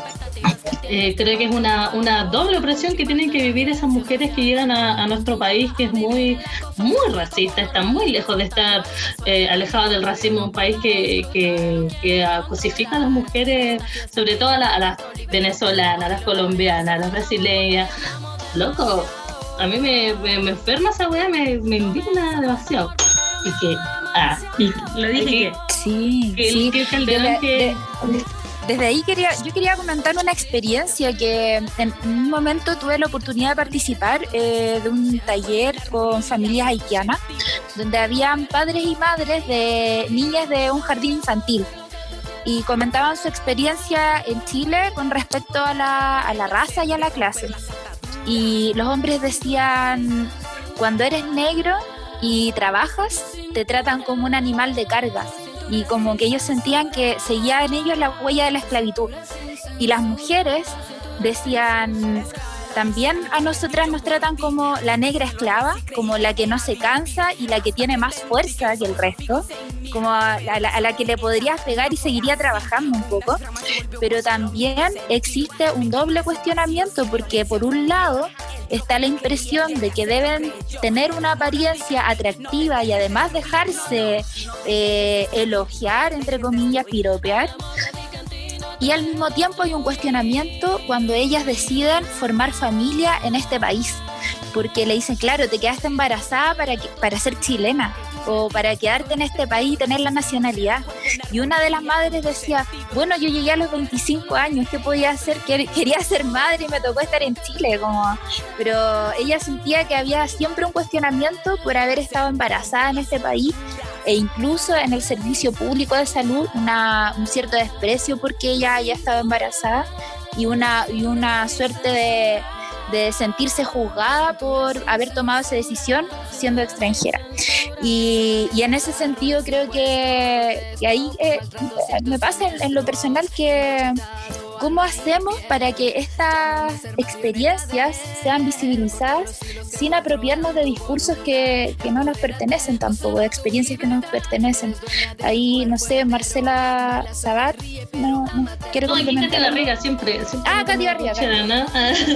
E: eh, creo que es una, una doble opresión que tienen que vivir esas mujeres que llegan a, a nuestro país, que es muy, muy racista, está muy lejos de estar eh, alejado del racismo, un país que, que, que cosifica a las mujeres, sobre todo a, la, a las venezolanas, a las colombianas, a las brasileñas. Loco, a mí me, me, me enferma esa weá, me, me indigna demasiado. Y que, ah, y
D: lo dije que,
F: sí,
E: que,
F: sí.
E: que Calderón
F: de,
E: que...
F: de, desde ahí quería, yo quería comentar una experiencia que en un momento tuve la oportunidad de participar eh, de un taller con familias haitianas, donde habían padres y madres de niñas de un jardín infantil, y comentaban su experiencia en Chile con respecto a la, a la raza y a la clase. Y los hombres decían, cuando eres negro y trabajas, te tratan como un animal de carga, y como que ellos sentían que seguía en ellos la huella de la esclavitud. Y las mujeres decían, también a nosotras nos tratan como la negra esclava, como la que no se cansa y la que tiene más fuerza que el resto, como a la, a la que le podrías pegar y seguiría trabajando un poco. Pero también existe un doble cuestionamiento, porque por un lado está la impresión de que deben tener una apariencia atractiva y además dejarse eh, elogiar, entre comillas, piropear. Y al mismo tiempo hay un cuestionamiento cuando ellas deciden formar familia en este país, porque le dicen, claro, te quedaste embarazada para, que, para ser chilena, o para quedarte en este país y tener la nacionalidad. Y una de las madres decía, bueno, yo llegué a los veinticinco años, ¿qué podía hacer? Quería ser madre y me tocó estar en Chile, como... pero ella sentía que había siempre un cuestionamiento por haber estado embarazada en este país, e incluso en el servicio público de salud una, un cierto desprecio porque ella haya estado embarazada. y una, y una suerte de, de sentirse juzgada por haber tomado esa decisión siendo extranjera. Y, y en ese sentido creo que, que ahí eh, me pasa en, en lo personal que ¿cómo hacemos para que estas experiencias sean visibilizadas sin apropiarnos de discursos que, que no nos pertenecen tampoco, de experiencias que no nos pertenecen? Ahí, no sé, Marcela Sabat, no, no quiero
E: no,
F: complementar.
E: Katy Barriga siempre, siempre.
F: Ah, Katy Barriga.
E: ¿no?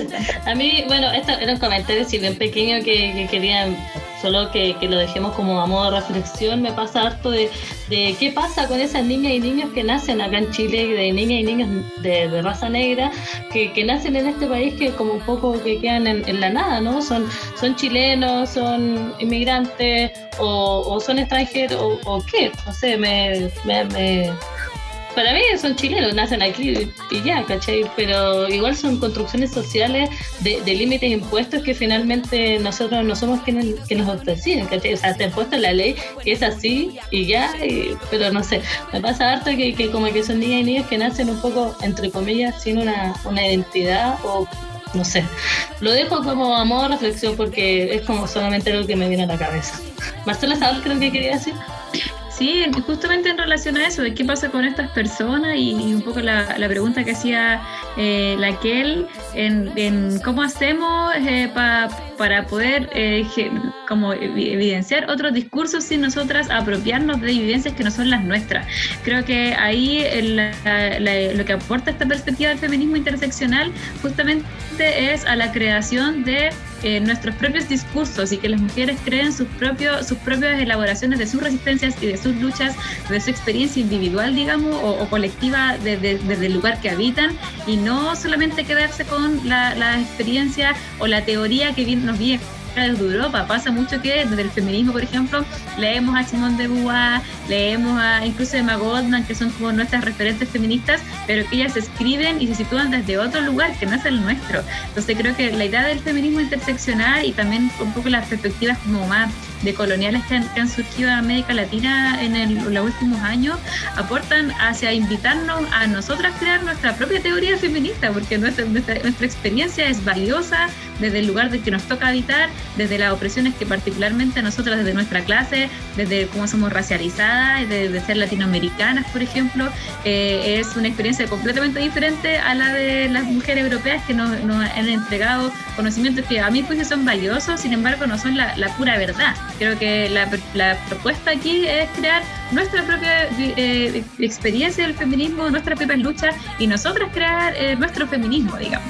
E: A mí, bueno, esto era un comentario así bien pequeño que, que querían solo que, que lo dejemos como a modo de reflexión. Me pasa harto de, de qué pasa con esas niñas y niños que nacen acá en Chile, de niñas y niños de, de raza negra, que, que nacen en este país, que como un poco que quedan en, en la nada, ¿no? Son, son chilenos, son inmigrantes, o, o son extranjeros, o, o qué, no sé, me... me, me para mí son chilenos, nacen aquí y ya, ¿cachai? Pero igual son construcciones sociales de, de límites impuestos que finalmente nosotros no somos quienes que nos deciden, ¿cachai? O sea, está impuesto en la ley que es así y ya, y, pero no sé, me pasa harto que, que como que son niñas y niños que nacen un poco, entre comillas, sin una, una identidad o no sé. Lo dejo como a modo de reflexión porque es como solamente algo que me viene a la cabeza. Marcela Sabat, creo que quería decir.
D: Sí, justamente en relación a eso, de qué pasa con estas personas y, y un poco la, la pregunta que hacía eh, Laquel en, en cómo hacemos eh, pa, para poder eh, como evidenciar otros discursos sin nosotras apropiarnos de vivencias que no son las nuestras. Creo que ahí la, la, lo que aporta esta perspectiva del feminismo interseccional justamente es a la creación de Eh, nuestros propios discursos y que las mujeres creen sus propios sus propias elaboraciones de sus resistencias y de sus luchas, de su experiencia individual, digamos, o, o colectiva desde de, de el lugar que habitan, y no solamente quedarse con la, la experiencia o la teoría que nos viene desde Europa. Pasa mucho que desde el feminismo, por ejemplo, leemos a Simone de Beauvoir, leemos a incluso a Emma Goldman, que son como nuestras referentes feministas, pero que ellas escriben y se sitúan desde otro lugar que no es el nuestro. Entonces creo que la idea del feminismo interseccional y también un poco las perspectivas como más decoloniales que han, que han surgido en América Latina en, el, en los últimos años aportan hacia invitarnos a nosotras a crear nuestra propia teoría feminista, porque nuestra, nuestra, nuestra experiencia es valiosa desde el lugar de que nos toca habitar, desde las opresiones que particularmente nosotras desde nuestra clase, desde cómo somos racializadas, desde de ser latinoamericanas, por ejemplo, eh, es una experiencia completamente diferente a la de las mujeres europeas que nos, nos han entregado conocimientos que a mí pues son valiosos, sin embargo no son la, la pura verdad. Creo que la, la propuesta aquí es crear nuestra propia eh, experiencia del feminismo, nuestras propias luchas y nosotras crear eh, nuestro feminismo, digamos.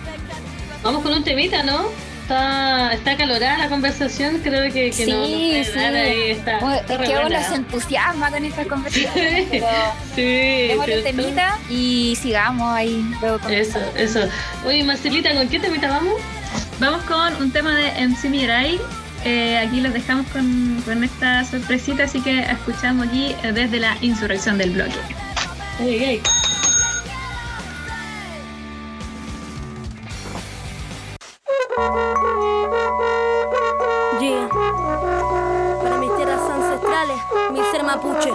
E: Vamos con un temita, ¿no? Está, está acalorada la conversación, creo que, que
F: sí,
E: no, no puede
F: sí.
E: dar ahí. Está,
F: bueno,
E: está
F: es que
E: buena.
F: uno se entusiasma con estas conversaciones, pero
E: sí,
F: démosle temita y sigamos ahí. Luego con
E: eso, eso. Oye, Marcelita, ¿con qué temita vamos?
D: Vamos con un tema de M C Mirai. Eh, aquí los dejamos con, con esta sorpresita, así que escuchamos aquí desde la insurrección del bloque.
E: Hey, hey.
H: Yeah. Para mis tierras ancestrales, mi ser mapuche.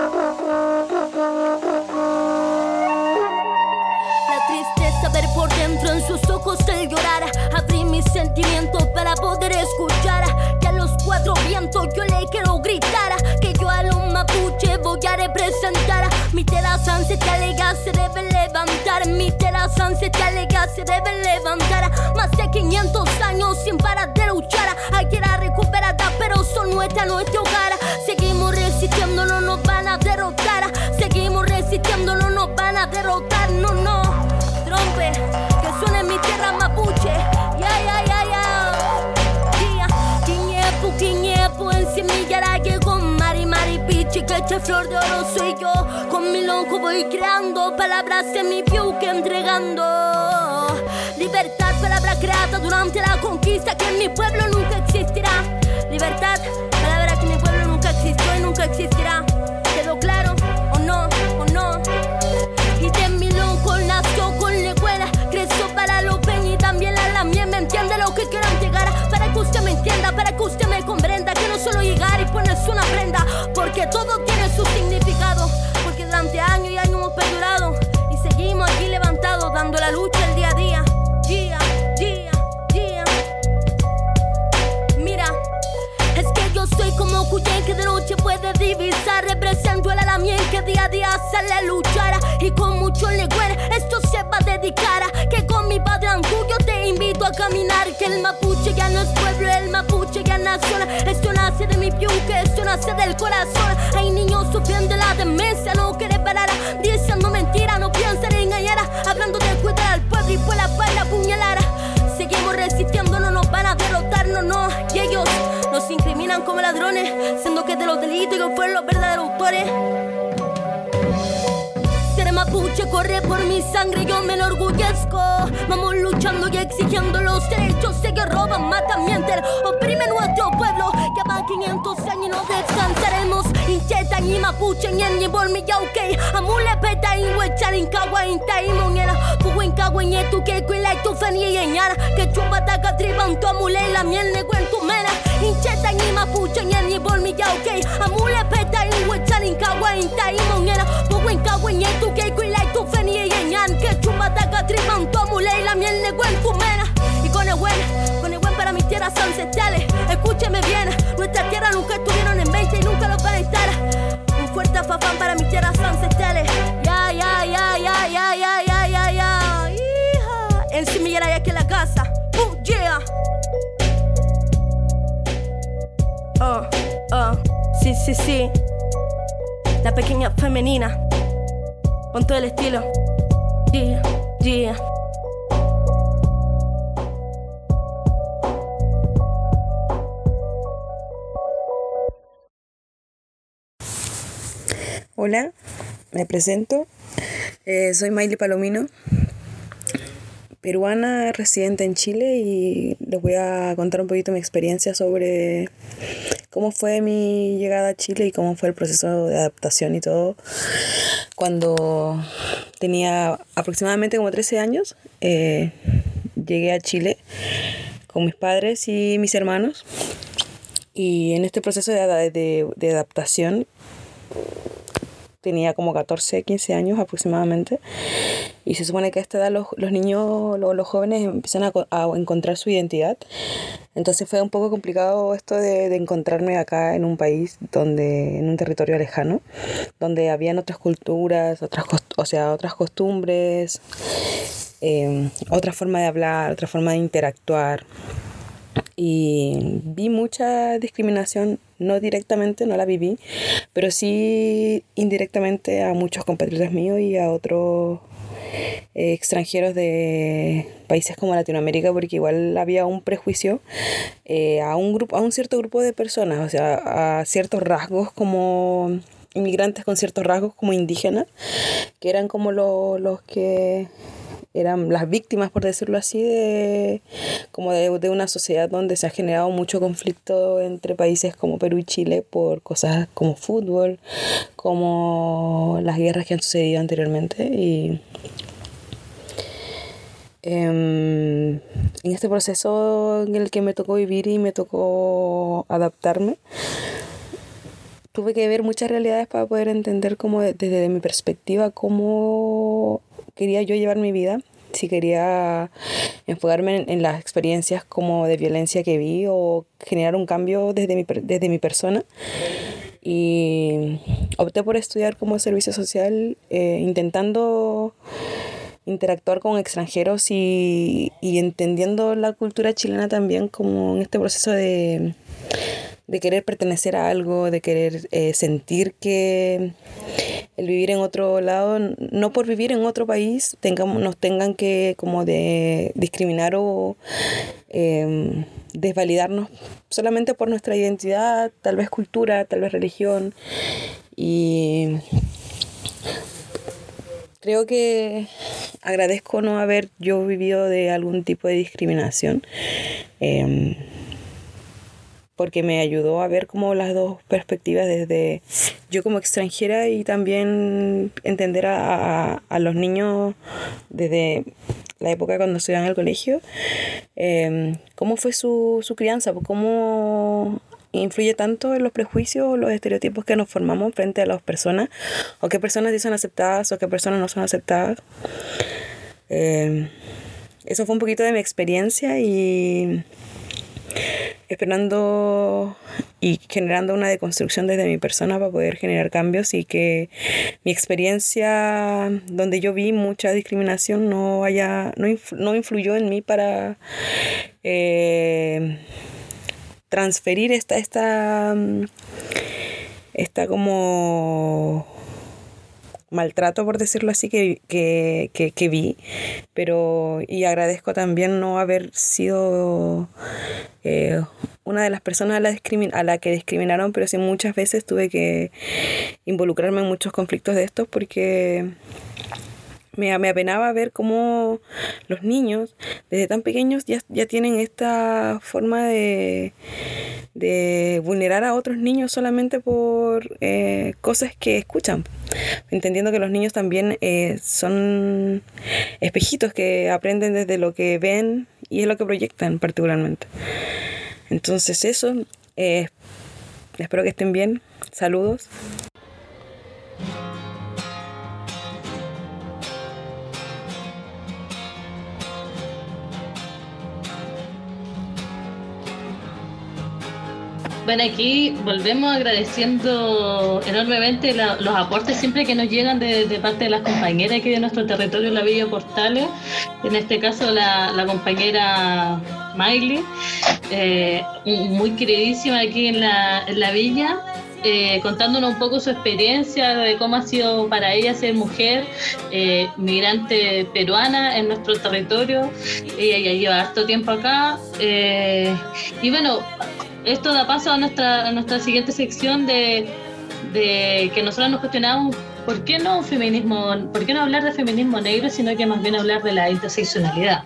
H: La tristeza ver por dentro en sus ojos el llorar. Abrí mis sentimientos para poder escuchar. Que a los cuatro vientos yo le quiero gritar. Que yo a los mapuche voy a representar. Mis tierras ancestrales ya se deben levantar. Mis tierras ancestrales ya se deben levantar. Más de quinientos años sin parar de luchar. Hay tierra recuperada pero son nuestra, nuestro hogar. Seguimos resistiendo, no nos van a derrotar. Seguimos resistiendo, no nos van a derrotar. No, no, trompe, que suene en mi tierra mapuche. Ya, ya, ya, ya. Quiñepo, quiñepo, en semillara llegó Mari, Mari, pichi, que eche flor de oro soy yo. Con mi lonco voy creando palabras en mi piuque entregando. Libertad, palabra creada durante la conquista que en mi pueblo nunca existirá. Libertad, palabra que en mi pueblo nunca existió y nunca existirá. ¿Quedó claro o no, o no? Y de mi lonco nació con la escuela, creció para lo peña y también la lamia. Me entiende lo que quiero llegar, para que usted me entienda, para que usted me comprenda. Que no solo llegar y ponerse una prenda, porque todo tiene su significado. Porque durante años y años hemos perdurado y seguimos aquí levantados dando la lucha. día a día sale a luchar y con mucho legüer esto se va a dedicar. Que con mi padre Antuyo te invito a caminar. Que el mapuche ya no es pueblo, el mapuche ya nación. Esto nace de mi piuque, esto nace del corazón. Hay niños sufriendo de la demencia, no quiere parar, diciendo mentira, no piensan en engañar, hablando de cuidar al pueblo y por la paz apuñalar. Seguimos resistiendo, no nos van a derrotar, no, no. Y ellos nos incriminan como ladrones, siendo que de los delitos ellos fueron los verdaderos autores. Ser mapuche corre por mi sangre, yo me enorgullezco. Vamos luchando y exigiendo los derechos. Sé que roban, matan, mienten, oprimen nuestro pueblo. Ya van quinientos años y no descansaremos. Incheta ni mapuche ni ni bolmi ya ok. Amule peta in wechar in kawa in taimoniera. Pugo in kawa in etu que cuila y tu feni y eñara. Que chupa taca triban tu amule y la miel negro en tu mena. Incheta ni mapuche ni ni bolmi ya ok. Amule peta in wechar in kawa in taimoniera. Pugo in kawa in etu que cuila y tu feni y eñara. Que chupa taca triban tu amule y la miel negro en tu mena. Y con el buen, con el buen para mis tierras ancestrales. Escúcheme bien, nuestras tierras nunca estuvieron en venta y nunca lo van a estar. Un fuerte afafán para mis tierras ancestrales. Ya, ya, ya, ya, ya, ya, ya, ya, ya. Hija. En Simillera y aquí en la casa. Uh, yeah. Oh, oh, sí, sí, sí. La pequeña femenina. Con todo el estilo. Yeah, yeah.
I: Hola, me presento. Eh, soy Mayli Palomino, peruana residente en Chile, y les voy a contar un poquito mi experiencia sobre cómo fue mi llegada a Chile y cómo fue el proceso de adaptación y todo. Cuando tenía aproximadamente como trece años, eh, llegué a Chile con mis padres y mis hermanos, y en este proceso de, de, de adaptación tenía como catorce, quince años aproximadamente, y se supone que a esta edad los, los niños, los, los jóvenes empiezan a, a encontrar su identidad. Entonces fue un poco complicado esto de, de encontrarme acá en un país donde, en un territorio lejano, donde habían otras culturas, otras cost- o sea, otras costumbres, eh, otra forma de hablar, otra forma de interactuar. Y vi mucha discriminación, no directamente, no la viví, pero sí indirectamente a muchos compatriotas míos y a otros eh, extranjeros de países como Latinoamérica, porque igual había un prejuicio eh, a un grupo, a un cierto grupo de personas, o sea, a ciertos rasgos como inmigrantes con ciertos rasgos como indígenas, que eran como lo, los que eran las víctimas, por decirlo así, de, como de, de una sociedad donde se ha generado mucho conflicto entre países como Perú y Chile por cosas como fútbol, como las guerras que han sucedido anteriormente. Y eh, en este proceso en el que me tocó vivir y me tocó adaptarme, tuve que ver muchas realidades para poder entender cómo, desde mi perspectiva, cómo quería yo llevar mi vida, si quería enfocarme en, en las experiencias como de violencia que vi o generar un cambio desde mi, desde mi persona. Y opté por estudiar como servicio social, eh, intentando interactuar con extranjeros y, y entendiendo la cultura chilena también como en este proceso de, de querer pertenecer a algo, de querer eh, sentir que el vivir en otro lado, no por vivir en otro país tengamos, nos tengan que como de discriminar o eh, desvalidarnos solamente por nuestra identidad, tal vez cultura, tal vez religión. Y creo que agradezco no haber yo vivido de algún tipo de discriminación, eh, porque me ayudó a ver como las dos perspectivas, desde yo como extranjera y también entender a, a, a los niños desde la época cuando estudiaban en el colegio, eh, cómo fue su, su crianza, cómo influye tanto en los prejuicios o los estereotipos que nos formamos frente a las personas, o qué personas sí son aceptadas o qué personas no son aceptadas. Eh, eso fue un poquito de mi experiencia, y esperando y generando una deconstrucción desde mi persona para poder generar cambios, y que mi experiencia donde yo vi mucha discriminación no haya no, influ, no influyó en mí para eh, transferir esta esta esta como maltrato, por decirlo así, que, que, que, que vi, pero y agradezco también no haber sido eh, una de las personas a la, discrimin- a la que discriminaron, pero sí muchas veces tuve que involucrarme en muchos conflictos de estos, porque me, me apenaba ver cómo los niños desde tan pequeños ya, ya tienen esta forma de de vulnerar a otros niños solamente por eh, cosas que escuchan, entendiendo que los niños también eh, son espejitos que aprenden desde lo que ven y es lo que proyectan particularmente. Entonces eso, eh, espero que estén bien, saludos.
E: Bueno, aquí volvemos agradeciendo enormemente la, los aportes siempre que nos llegan de, de parte de las compañeras aquí de nuestro territorio, la Villa Portales, en este caso la, la compañera Miley, eh, muy queridísima aquí en la, en la villa, eh, contándonos un poco su experiencia de cómo ha sido para ella ser mujer, eh, migrante peruana en nuestro territorio. Ella ya lleva harto tiempo acá, eh, y bueno, esto da paso a nuestra, a nuestra siguiente sección de, de que nosotros nos cuestionamos por qué no feminismo, por qué no hablar de feminismo negro, sino que más bien hablar de la interseccionalidad.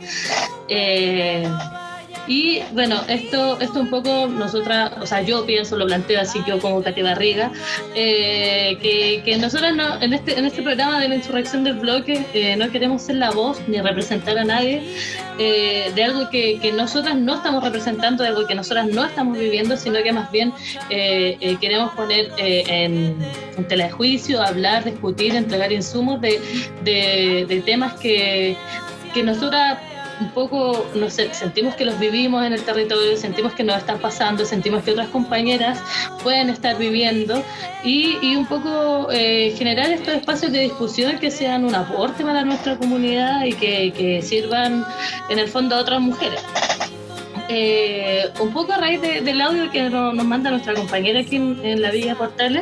E: Eh, Y bueno, esto, esto un poco nosotras, o sea, yo pienso, lo planteo así yo como Katy Barriga, eh, que, que nosotras no, en, este, en este programa de la insurrección del bloque eh, no queremos ser la voz ni representar a nadie eh, de algo que, que nosotras no estamos representando, de algo que nosotras no estamos viviendo, sino que más bien eh, eh, queremos poner eh, en, en tela de juicio, hablar, discutir, entregar insumos de, de, de temas que, que nosotras un poco, no sé, sentimos que los vivimos en el territorio, sentimos que nos están pasando, sentimos que otras compañeras pueden estar viviendo y, y un poco eh, generar estos espacios de discusión que sean un aporte para nuestra comunidad y que, que sirvan en el fondo a otras mujeres. Eh, un poco a raíz de, del audio que nos, nos manda nuestra compañera aquí en, en la Villa Portales,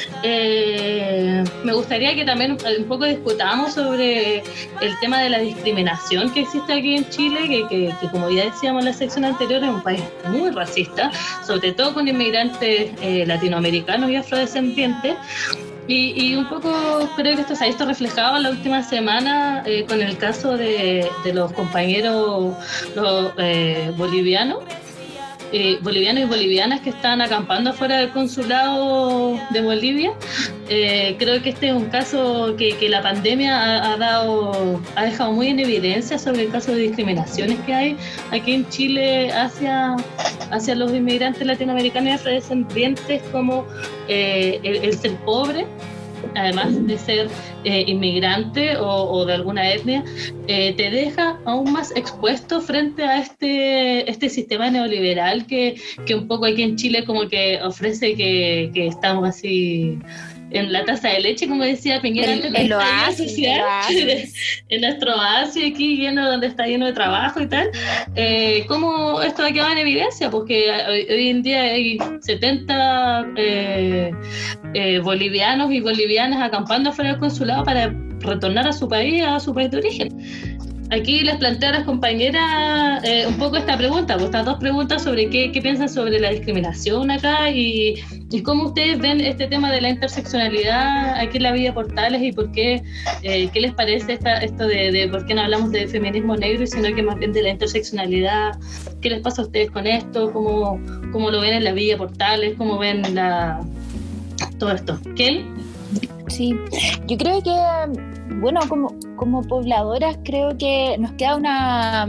E: eh, me gustaría que también un poco discutamos sobre el tema de la discriminación que existe aquí en Chile, que, que, que como ya decíamos en la sección anterior, es un país muy racista, sobre todo con inmigrantes eh, latinoamericanos y afrodescendientes. Y, y un poco creo que esto se ha visto reflejado en la última semana eh, con el caso de, de los compañeros los, eh, bolivianos, eh, bolivianos y bolivianas que están acampando afuera del consulado de Bolivia. Eh, creo que este es un caso que, que la pandemia ha, ha, dado, ha dejado muy en evidencia sobre el caso de discriminaciones que hay aquí en Chile hacia, hacia los inmigrantes latinoamericanos y afrodescendientes, como eh, el, el ser pobre, además de ser eh, inmigrante o, o de alguna etnia, eh, te deja aún más expuesto frente a este, este sistema neoliberal que, que un poco aquí en Chile como que ofrece que, que estamos así en la taza de leche, como decía Piñera antes,
F: el oasis,
E: social, el oasis. En nuestro oasis aquí lleno, donde está lleno de trabajo y tal. Eh, ¿Cómo esto ha quedado en evidencia? Porque hoy, hoy en día hay setenta eh, eh, bolivianos y bolivianas acampando fuera del consulado para retornar a su país, a su país de origen. Aquí les planteo a las compañeras eh, un poco esta pregunta, pues estas dos preguntas sobre qué, qué piensan sobre la discriminación acá y, y cómo ustedes ven este tema de la interseccionalidad aquí en la Villa Portales y por qué, eh, qué les parece esta, esto de, de por qué no hablamos de feminismo negro, sino que más bien de la interseccionalidad. ¿Qué les pasa a ustedes con esto? ¿Cómo, cómo lo ven en la Villa Portales? ¿Cómo ven la, todo esto? ¿Kel?
F: Sí, yo creo que, bueno, como, como pobladoras creo que nos queda una,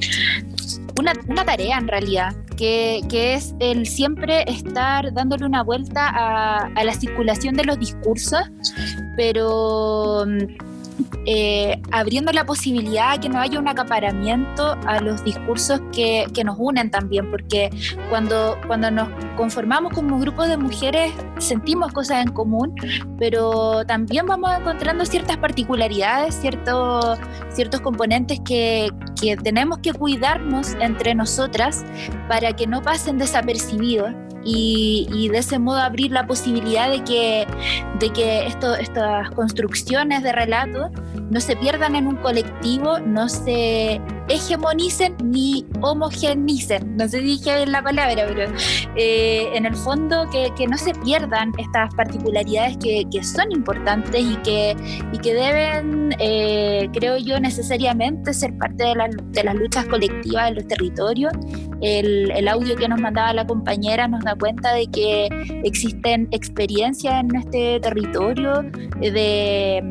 F: una, una tarea en realidad, que, que es el siempre estar dándole una vuelta a, a la circulación de los discursos, pero eh, abriendo la posibilidad de que no haya un acaparamiento a los discursos que, que nos unen también, porque cuando, cuando nos conformamos como grupo de mujeres sentimos cosas en común, pero también vamos encontrando ciertas particularidades, ciertos, ciertos componentes que, que tenemos que cuidarnos entre nosotras para que no pasen desapercibidos. Y, y de ese modo abrir la posibilidad de que, de que esto, estas construcciones de relatos no se pierdan en un colectivo, no se hegemonicen ni homogenicen, no sé si dije bien la palabra, pero eh, en el fondo que, que no se pierdan estas particularidades que, que son importantes y que, y que deben, eh, creo yo, necesariamente ser parte de, la, de las luchas colectivas de los territorios. El, el audio que nos mandaba la compañera nos da cuenta de que existen experiencias en este territorio de,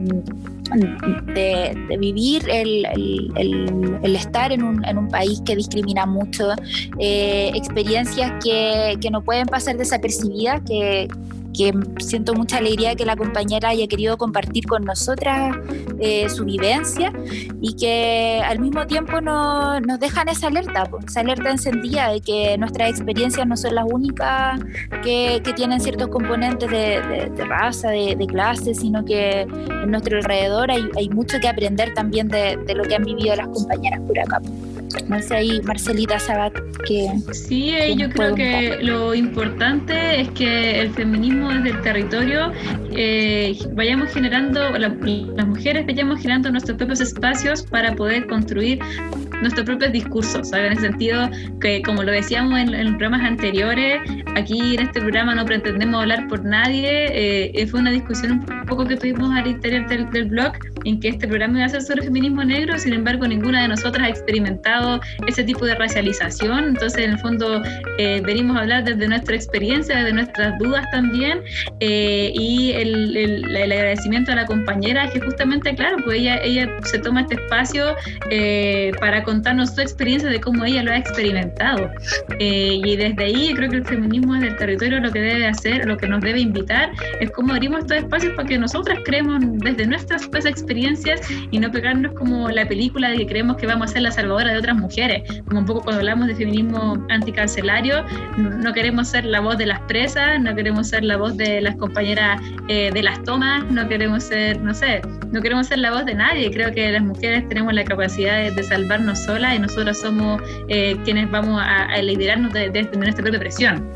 F: de, de vivir el, el, el, el estar en un, en un país que discrimina mucho, eh, experiencias que, que no pueden pasar desapercibidas, que que siento mucha alegría de que la compañera haya querido compartir con nosotras eh, su vivencia y que al mismo tiempo no, nos dejan esa alerta, pues, esa alerta encendida de que nuestras experiencias no son las únicas que, que tienen ciertos componentes de, de, de raza, de, de clase, sino que en nuestro alrededor hay, hay mucho que aprender también de, de lo que han vivido las compañeras por acá. No sé, ahí Marcelita Sabat, que...
D: Sí, eh, yo creo que lo importante es que el feminismo desde el territorio eh, vayamos generando, la, las mujeres vayamos generando nuestros propios espacios para poder construir nuestros propios discursos, ¿sabes? En el sentido que, como lo decíamos en, en programas anteriores, aquí en este programa no pretendemos hablar por nadie, eh, fue una discusión un poco que tuvimos al interior del, del blog, en que este programa iba a ser sobre feminismo negro, sin embargo ninguna de nosotras ha experimentado ese tipo de racialización, entonces en el fondo eh, venimos a hablar desde nuestra experiencia, desde nuestras dudas también, eh, y el, el, el agradecimiento a la compañera, que justamente, claro, pues ella, ella se toma este espacio eh, para contarnos su experiencia de cómo ella lo ha experimentado, eh, y desde ahí creo que el feminismo desde el territorio lo que debe hacer, lo que nos debe invitar es cómo abrimos estos espacios para que nosotras creemos desde nuestras pues, experiencias y no pegarnos como la película de que creemos que vamos a ser la salvadora de otras mujeres, como un poco cuando hablamos de feminismo anticarcelario, no, no queremos ser la voz de las presas, no queremos ser la voz de las compañeras eh, de las tomas, no queremos ser, no sé, no queremos ser la voz de nadie. Creo que las mujeres tenemos la capacidad de, de salvarnos solas y nosotros somos eh, quienes vamos a, a liderarnos de, de, de nuestra propia presión.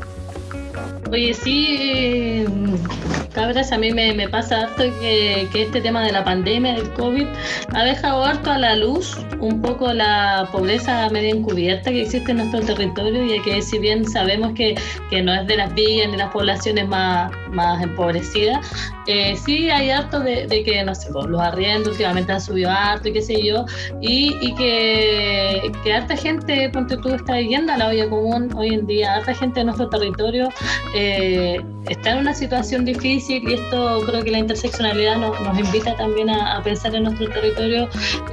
E: Oye, sí, eh, cabras, a mí me, me pasa harto que, que este tema de la pandemia, del COVID, ha dejado harto a la luz un poco la pobreza media encubierta que existe en nuestro territorio, y que si bien sabemos que, que no es de las villas ni las poblaciones más, más empobrecidas, eh, sí hay harto de, de que, no sé, pues, los arriendos últimamente han subido harto y qué sé yo, y, y que, que harta gente, ponte tú, está yendo a la olla común hoy en día, harta gente de nuestro territorio Eh, está en una situación difícil, y esto creo que la interseccionalidad nos, nos invita también a, a pensar en nuestro territorio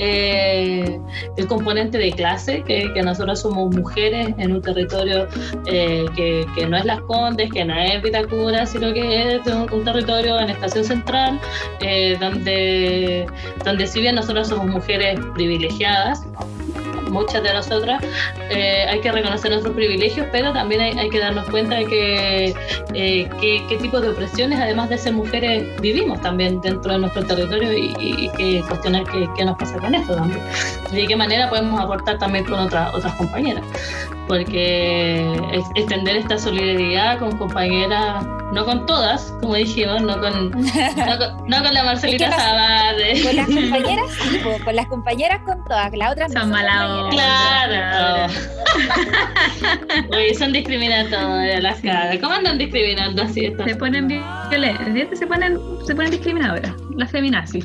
E: eh, el componente de clase, que, que nosotros somos mujeres en un territorio eh, que, que no es Las Condes, que no es Vitacura, sino que es un, un territorio en Estación Central, eh, donde, donde si bien nosotros somos mujeres privilegiadas, muchas de nosotras, eh, hay que reconocer nuestros privilegios, pero también hay, hay que darnos cuenta de que, eh, que, qué tipo de opresiones, además de ser mujeres, vivimos también dentro de nuestro territorio, y, y, y que cuestionar qué, qué nos pasa con esto también. Y de qué manera podemos aportar también con otras otras compañeras. Porque extender esta solidaridad con compañeras, no con todas, como dijimos, no con, no con, no con la Marcelita es que Sabat.
F: Eh. Con las compañeras, sí, con las compañeras con todas, las otras
D: son
F: no
D: malas.
E: Claro. Oye, son discriminatorias las caras. ¿Cómo andan discriminando así estas?
D: Se ponen violentas, se ponen, se ponen discriminadoras, las feminazis.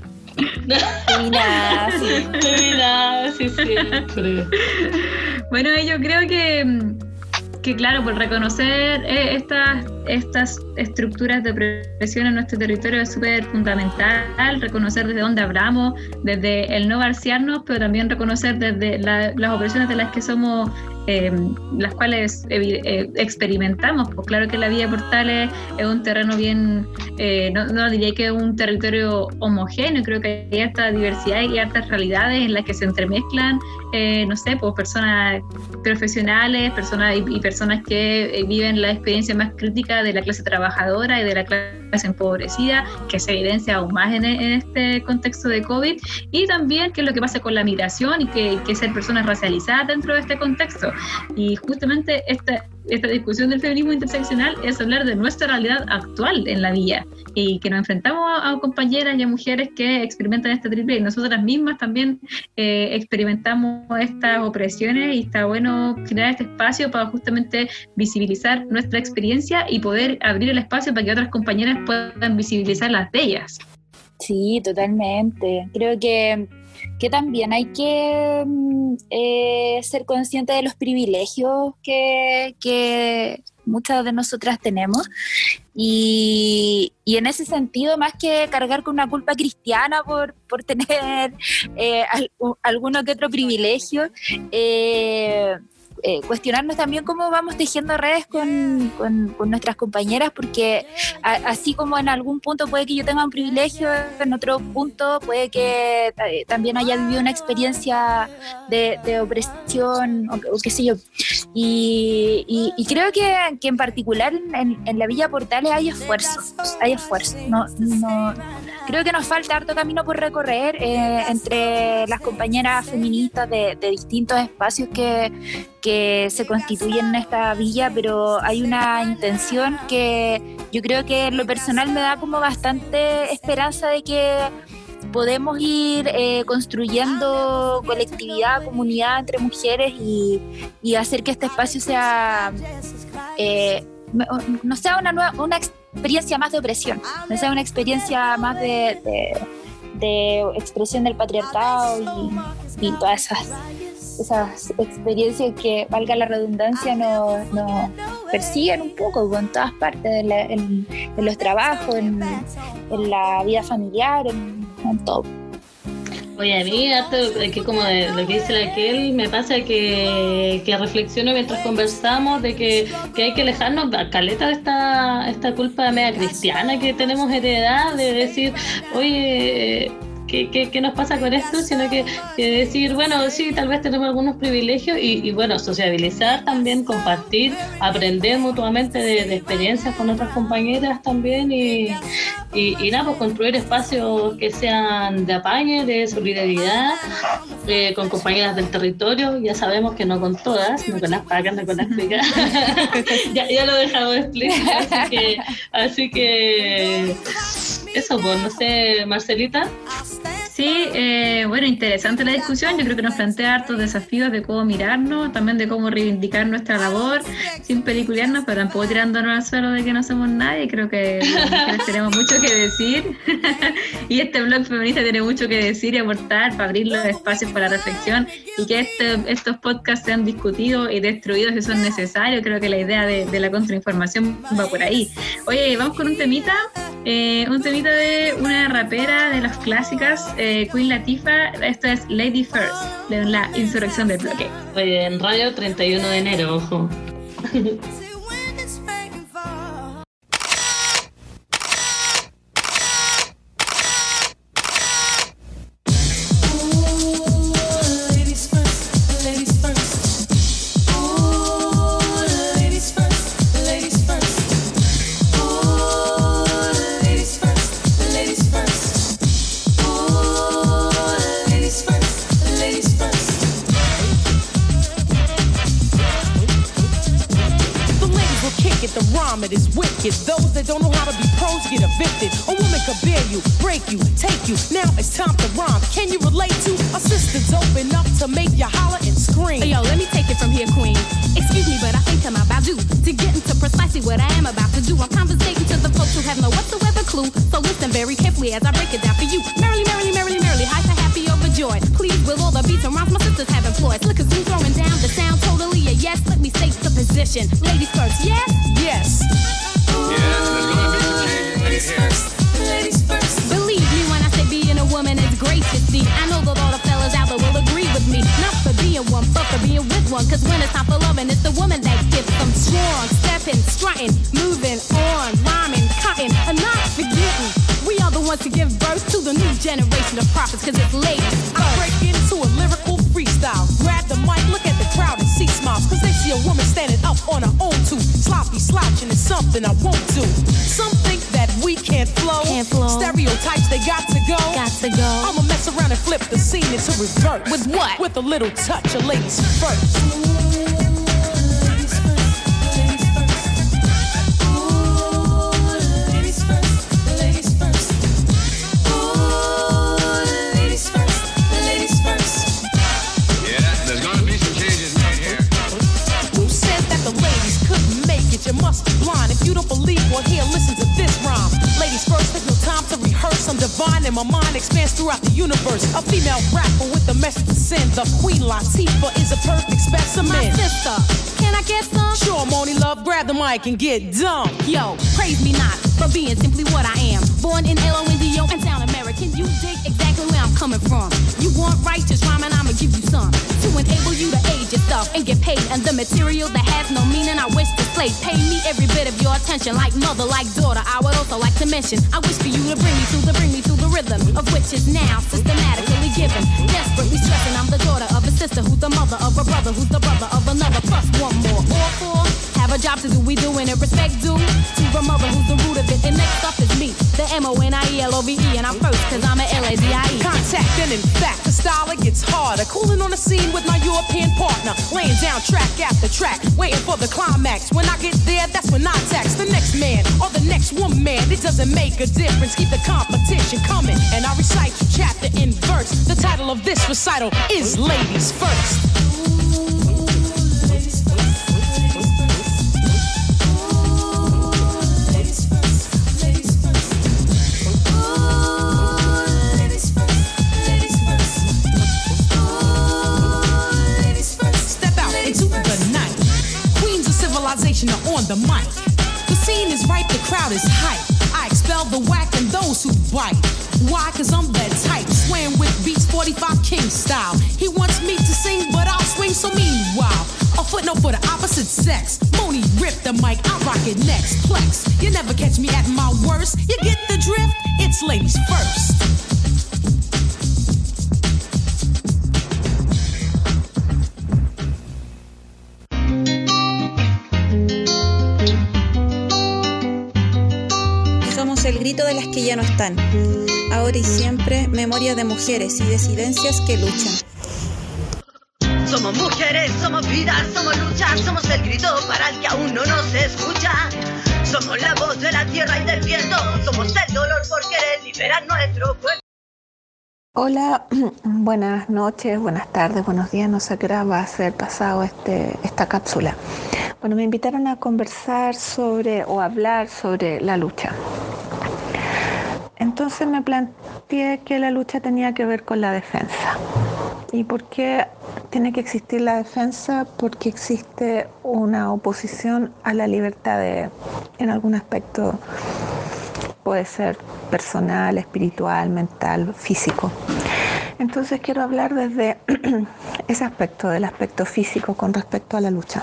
F: Feminazis.
E: Feminazis, siempre.
D: Bueno, yo creo que, que claro, por reconocer eh, estas, estas estructuras de opresión en nuestro territorio es súper fundamental, reconocer desde dónde hablamos, desde el no barciarnos, pero también reconocer desde la, las opresiones de las que somos eh, las cuales eh, experimentamos. Pues claro que la Villa Portales es un terreno bien, eh, no, no diría que es un territorio homogéneo, creo que hay harta diversidad y hartas realidades en las que se entremezclan, eh, no sé, pues personas profesionales, personas y, y personas que eh, viven la experiencia más crítica de la clase trabajadora y de la clase empobrecida, que se evidencia aún más en, en este contexto de COVID, y también qué es lo que pasa con la migración y que, que ser personas racializadas dentro de este contexto. Y justamente esta, esta discusión del feminismo interseccional es hablar de nuestra realidad actual en la villa y que nos enfrentamos a, a compañeras y a mujeres que experimentan esta triple y nosotras mismas también eh, experimentamos estas opresiones, y está bueno generar este espacio para justamente visibilizar nuestra experiencia y poder abrir el espacio para que otras compañeras puedan visibilizar las de ellas.
F: Sí, totalmente. Creo que, que también hay que eh, ser consciente de los privilegios que, que muchas de nosotras tenemos, y, y en ese sentido, más que cargar con una culpa cristiana por, por tener eh, al, alguno que otro privilegio, eh, Eh, cuestionarnos también cómo vamos tejiendo redes con, con, con nuestras compañeras, porque a, así como en algún punto puede que yo tenga un privilegio, en otro punto puede que eh, también haya vivido una experiencia de, de opresión o, o qué sé yo. Y, y, y creo que, que en particular en, en la Villa Portales hay esfuerzo, hay esfuerzo. No, no, creo que nos falta harto camino por recorrer eh, entre las compañeras feministas de, de distintos espacios que que se constituyen en esta villa, pero hay una intención que yo creo que en lo personal me da como bastante esperanza de que podemos ir eh, construyendo colectividad, comunidad entre mujeres y, y hacer que este espacio sea eh, no sea una nueva, una experiencia más de opresión, no sea una experiencia más de, de, de expresión del patriarcado y, y todas esas esas experiencias que, valga la redundancia, nos no persiguen un poco en todas partes, de la, en, en los trabajos, en, en la vida familiar, en, en todo.
E: Oye, a mí, que como de lo que dice la Kel, me pasa que, que reflexiono mientras conversamos de que, que hay que alejarnos a caleta de esta, esta culpa media cristiana que tenemos heredada, de decir, oye, ¿Qué, qué, ¿qué nos pasa con esto? Sino que, que decir, bueno, sí, tal vez tenemos algunos privilegios y, y bueno, sociabilizar también, compartir, aprender mutuamente de, de experiencias con otras compañeras también y, y, y nada, pues construir espacios que sean de apañe, de solidaridad, eh, con compañeras del territorio. Ya sabemos que no con todas, no con las pacas, no con las picas. ya, ya lo dejamos explicar, así que, así que eso, pues, no sé, Marcelita.
D: Sí, eh, bueno, interesante la discusión. Yo creo que nos plantea hartos desafíos de cómo mirarnos, también de cómo reivindicar nuestra labor, sin peliculearnos, pero tampoco tirándonos al suelo de que no somos nadie. Creo que las mujeres tenemos mucho que decir y este blog feminista tiene mucho que decir y aportar para abrir los espacios para la reflexión y que este, estos podcasts sean discutidos y destruidos si son necesarios. Creo que la idea de, de la contrainformación va por ahí. Oye, vamos con un temita, eh, un temita de una rapera de las clásicas, eh, Queen Latifah. Esto es Lady First, de la insurrección del bloque.
E: Oye, en radio treinta y uno de enero, ojo.
J: It is wicked. Those that don't know how to be pros get evicted. A woman could bear you, break you, take you. Now it's time to rhyme. Can you relate to a sister's open up to make you holler and scream?
K: Hey, yo, let me take it from here, queen. Excuse me, but I think I'm about due to get into precisely what I am about to do. I'm conversating to the folks who have no whatsoever clue. So listen very carefully as I break it down for you. Merrily, merrily, merrily, merrily, hyper happy, overjoyed. Please, with all the beats and rhymes my sisters have employed. Look, cause me throwing down the sound totally a yes. Let me state the position. Ladies first, yes?
J: Yes.
L: Yes, there's gonna be some changes. Ladies first,
K: ladies first. Believe me when I say being a woman is great to see. I know that all the fellas out there will agree with me. Not for being one, but for being with one. Cause when it's time for loving, it's the woman that gives them strong. Stepping, strutting, moving on, rhyming, cutting, and not forgetting. We are the ones to give birth to the new generation of prophets, cause it's ladies first.
J: I break into a lyrical freestyle. Grab the mic, look at the crowd and see smiles. Cause they see a woman standing up on her own too. Sloppy slouching is something I won't do. Some think that we can't flow.
K: Can't flow.
J: Stereotypes, they got to go.
K: Got to go.
J: I'ma mess around and flip the scene into reverse.
K: With what?
J: With a little touch of ladies first. You must be blind if you don't believe or hear. Listen to this rhyme. Ladies first, there's no time to rehearse. I'm divine and my mind expands throughout the universe. A female rapper with a message to send. The Queen Latifah is a perfect specimen.
K: My sister, can I get some?
J: Sure, Moni Love, grab the mic and get dumb.
K: Yo, praise me not for being simply what I am. Born in L O N D O and sound American. You dig exactly where I'm coming from. You want righteous rhyme and I'ma give you some to enable you to age yourself and get paid. And the material that has no meaning I wish to slay. Pay me every bit of your attention, like mother, like daughter. I would also like to mention, I wish for you to bring me to the bring me to the rhythm of which is now systematically given. Desperately stressing, I'm the daughter of a sister who's the mother of a brother who's the brother of another. Plus one more, all four have a job to do. We doing it respect due to a mother who's the root of it. And next up is me, the M O N I E L O V E, and I'm first cause I'm a L A Z I E.
J: Contact and in fact, the style it gets harder. Cooling on the scene with my European partner, laying down track after track, waiting for the climax. When I get there, that's when I tax the next man or the next woman. It doesn't make a difference. Keep the competition coming, and I recite you chapter in verse. The title of this recital is Ladies First. Are on the mic. The scene is ripe, the crowd is hype. I expel the whack and those who bite. Why? Cause I'm that type, swaying with beats forty-five King style. He wants me to sing, but I'll swing so meanwhile. A footnote for the opposite sex. Moni rip the mic, I rock it next. Plex, you never catch me at my worst. You get the drift? It's ladies first.
M: El grito de las que ya no están. Ahora y siempre, memoria de mujeres y disidencias que luchan.
C: Somos mujeres, somos vida, somos lucha, somos el grito para el que aún no nos escucha. Somos la voz de la tierra y del viento, somos el dolor por querer liberar nuestro cuerpo.
N: Hola, buenas noches, buenas tardes, buenos días, no sé a qué hora va a ser pasado este, esta cápsula. Bueno, me invitaron a conversar sobre o hablar sobre la lucha. Entonces me planteé que la lucha tenía que ver con la defensa. ¿Y por qué tiene que existir la defensa? Porque existe una oposición a la libertad de, en algún aspecto, puede ser personal, espiritual, mental, físico. Entonces quiero hablar desde ese aspecto, del aspecto físico con respecto a la lucha.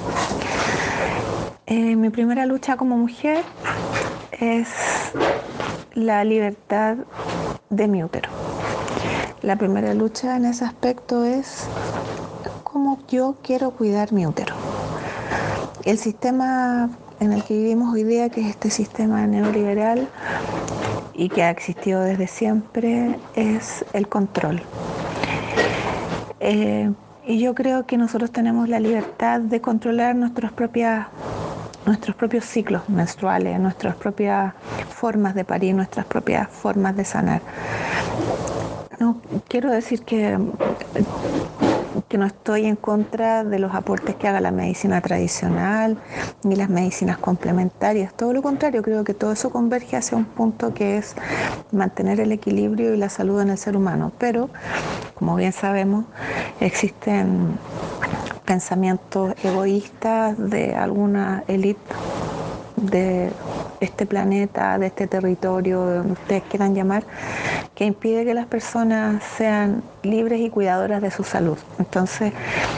N: Eh, mi primera lucha como mujer es la libertad de mi útero. La primera lucha en ese aspecto es cómo yo quiero cuidar mi útero. El sistema en el que vivimos hoy día, que es este sistema neoliberal y que ha existido desde siempre, es el control. Eh, y yo creo que nosotros tenemos la libertad de controlar nuestras propias nuestros propios ciclos menstruales, nuestras propias formas de parir, nuestras propias formas de sanar. No quiero decir que, que no estoy en contra de los aportes que haga la medicina tradicional ni las medicinas complementarias. Todo lo contrario, creo que todo eso converge hacia un punto que es mantener el equilibrio y la salud en el ser humano. Pero, como bien sabemos, existen pensamientos egoístas de alguna élite de este planeta, de este territorio, donde ustedes quieran llamar, que impide que las personas sean libres y cuidadoras de su salud. Entonces,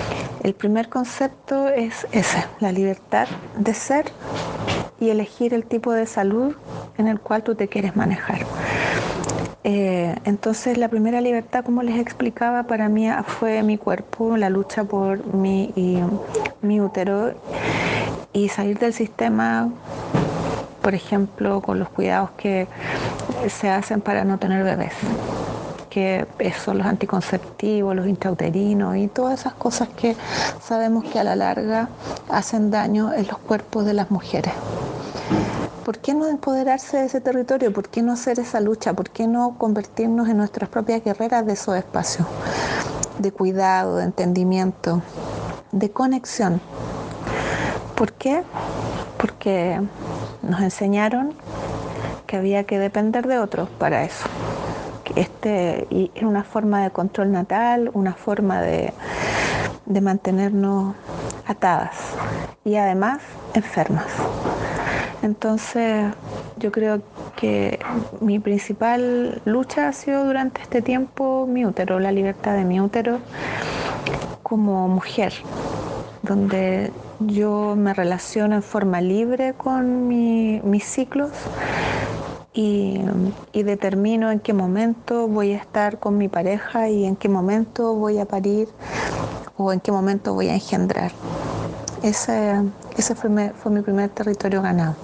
N: El primer concepto es ese, la libertad de ser y elegir el tipo de salud en el cual tú te quieres manejar. Eh, entonces la primera libertad, como les explicaba, para mí fue mi cuerpo, la lucha por mi, y, mi útero y salir del sistema, por ejemplo, con los cuidados que se hacen para no tener bebés, que son los anticonceptivos, los intrauterinos y todas esas cosas que sabemos que a la larga hacen daño en los cuerpos de las mujeres. ¿Por qué no empoderarse de ese territorio? ¿Por qué no hacer esa lucha? ¿Por qué no convertirnos en nuestras propias guerreras de esos espacios? De cuidado, de entendimiento, de conexión. ¿Por qué? Porque nos enseñaron que había que depender de otros para eso. Este, y era una forma de control natal, una forma de, de mantenernos atadas y además enfermas. Entonces yo creo que mi principal lucha ha sido durante este tiempo mi útero, la libertad de mi útero como mujer, donde yo me relaciono en forma libre con mi, mis ciclos y, y determino en qué momento voy a estar con mi pareja y en qué momento voy a parir o en qué momento voy a engendrar. Ese, ese fue, mi, fue mi primer territorio ganado.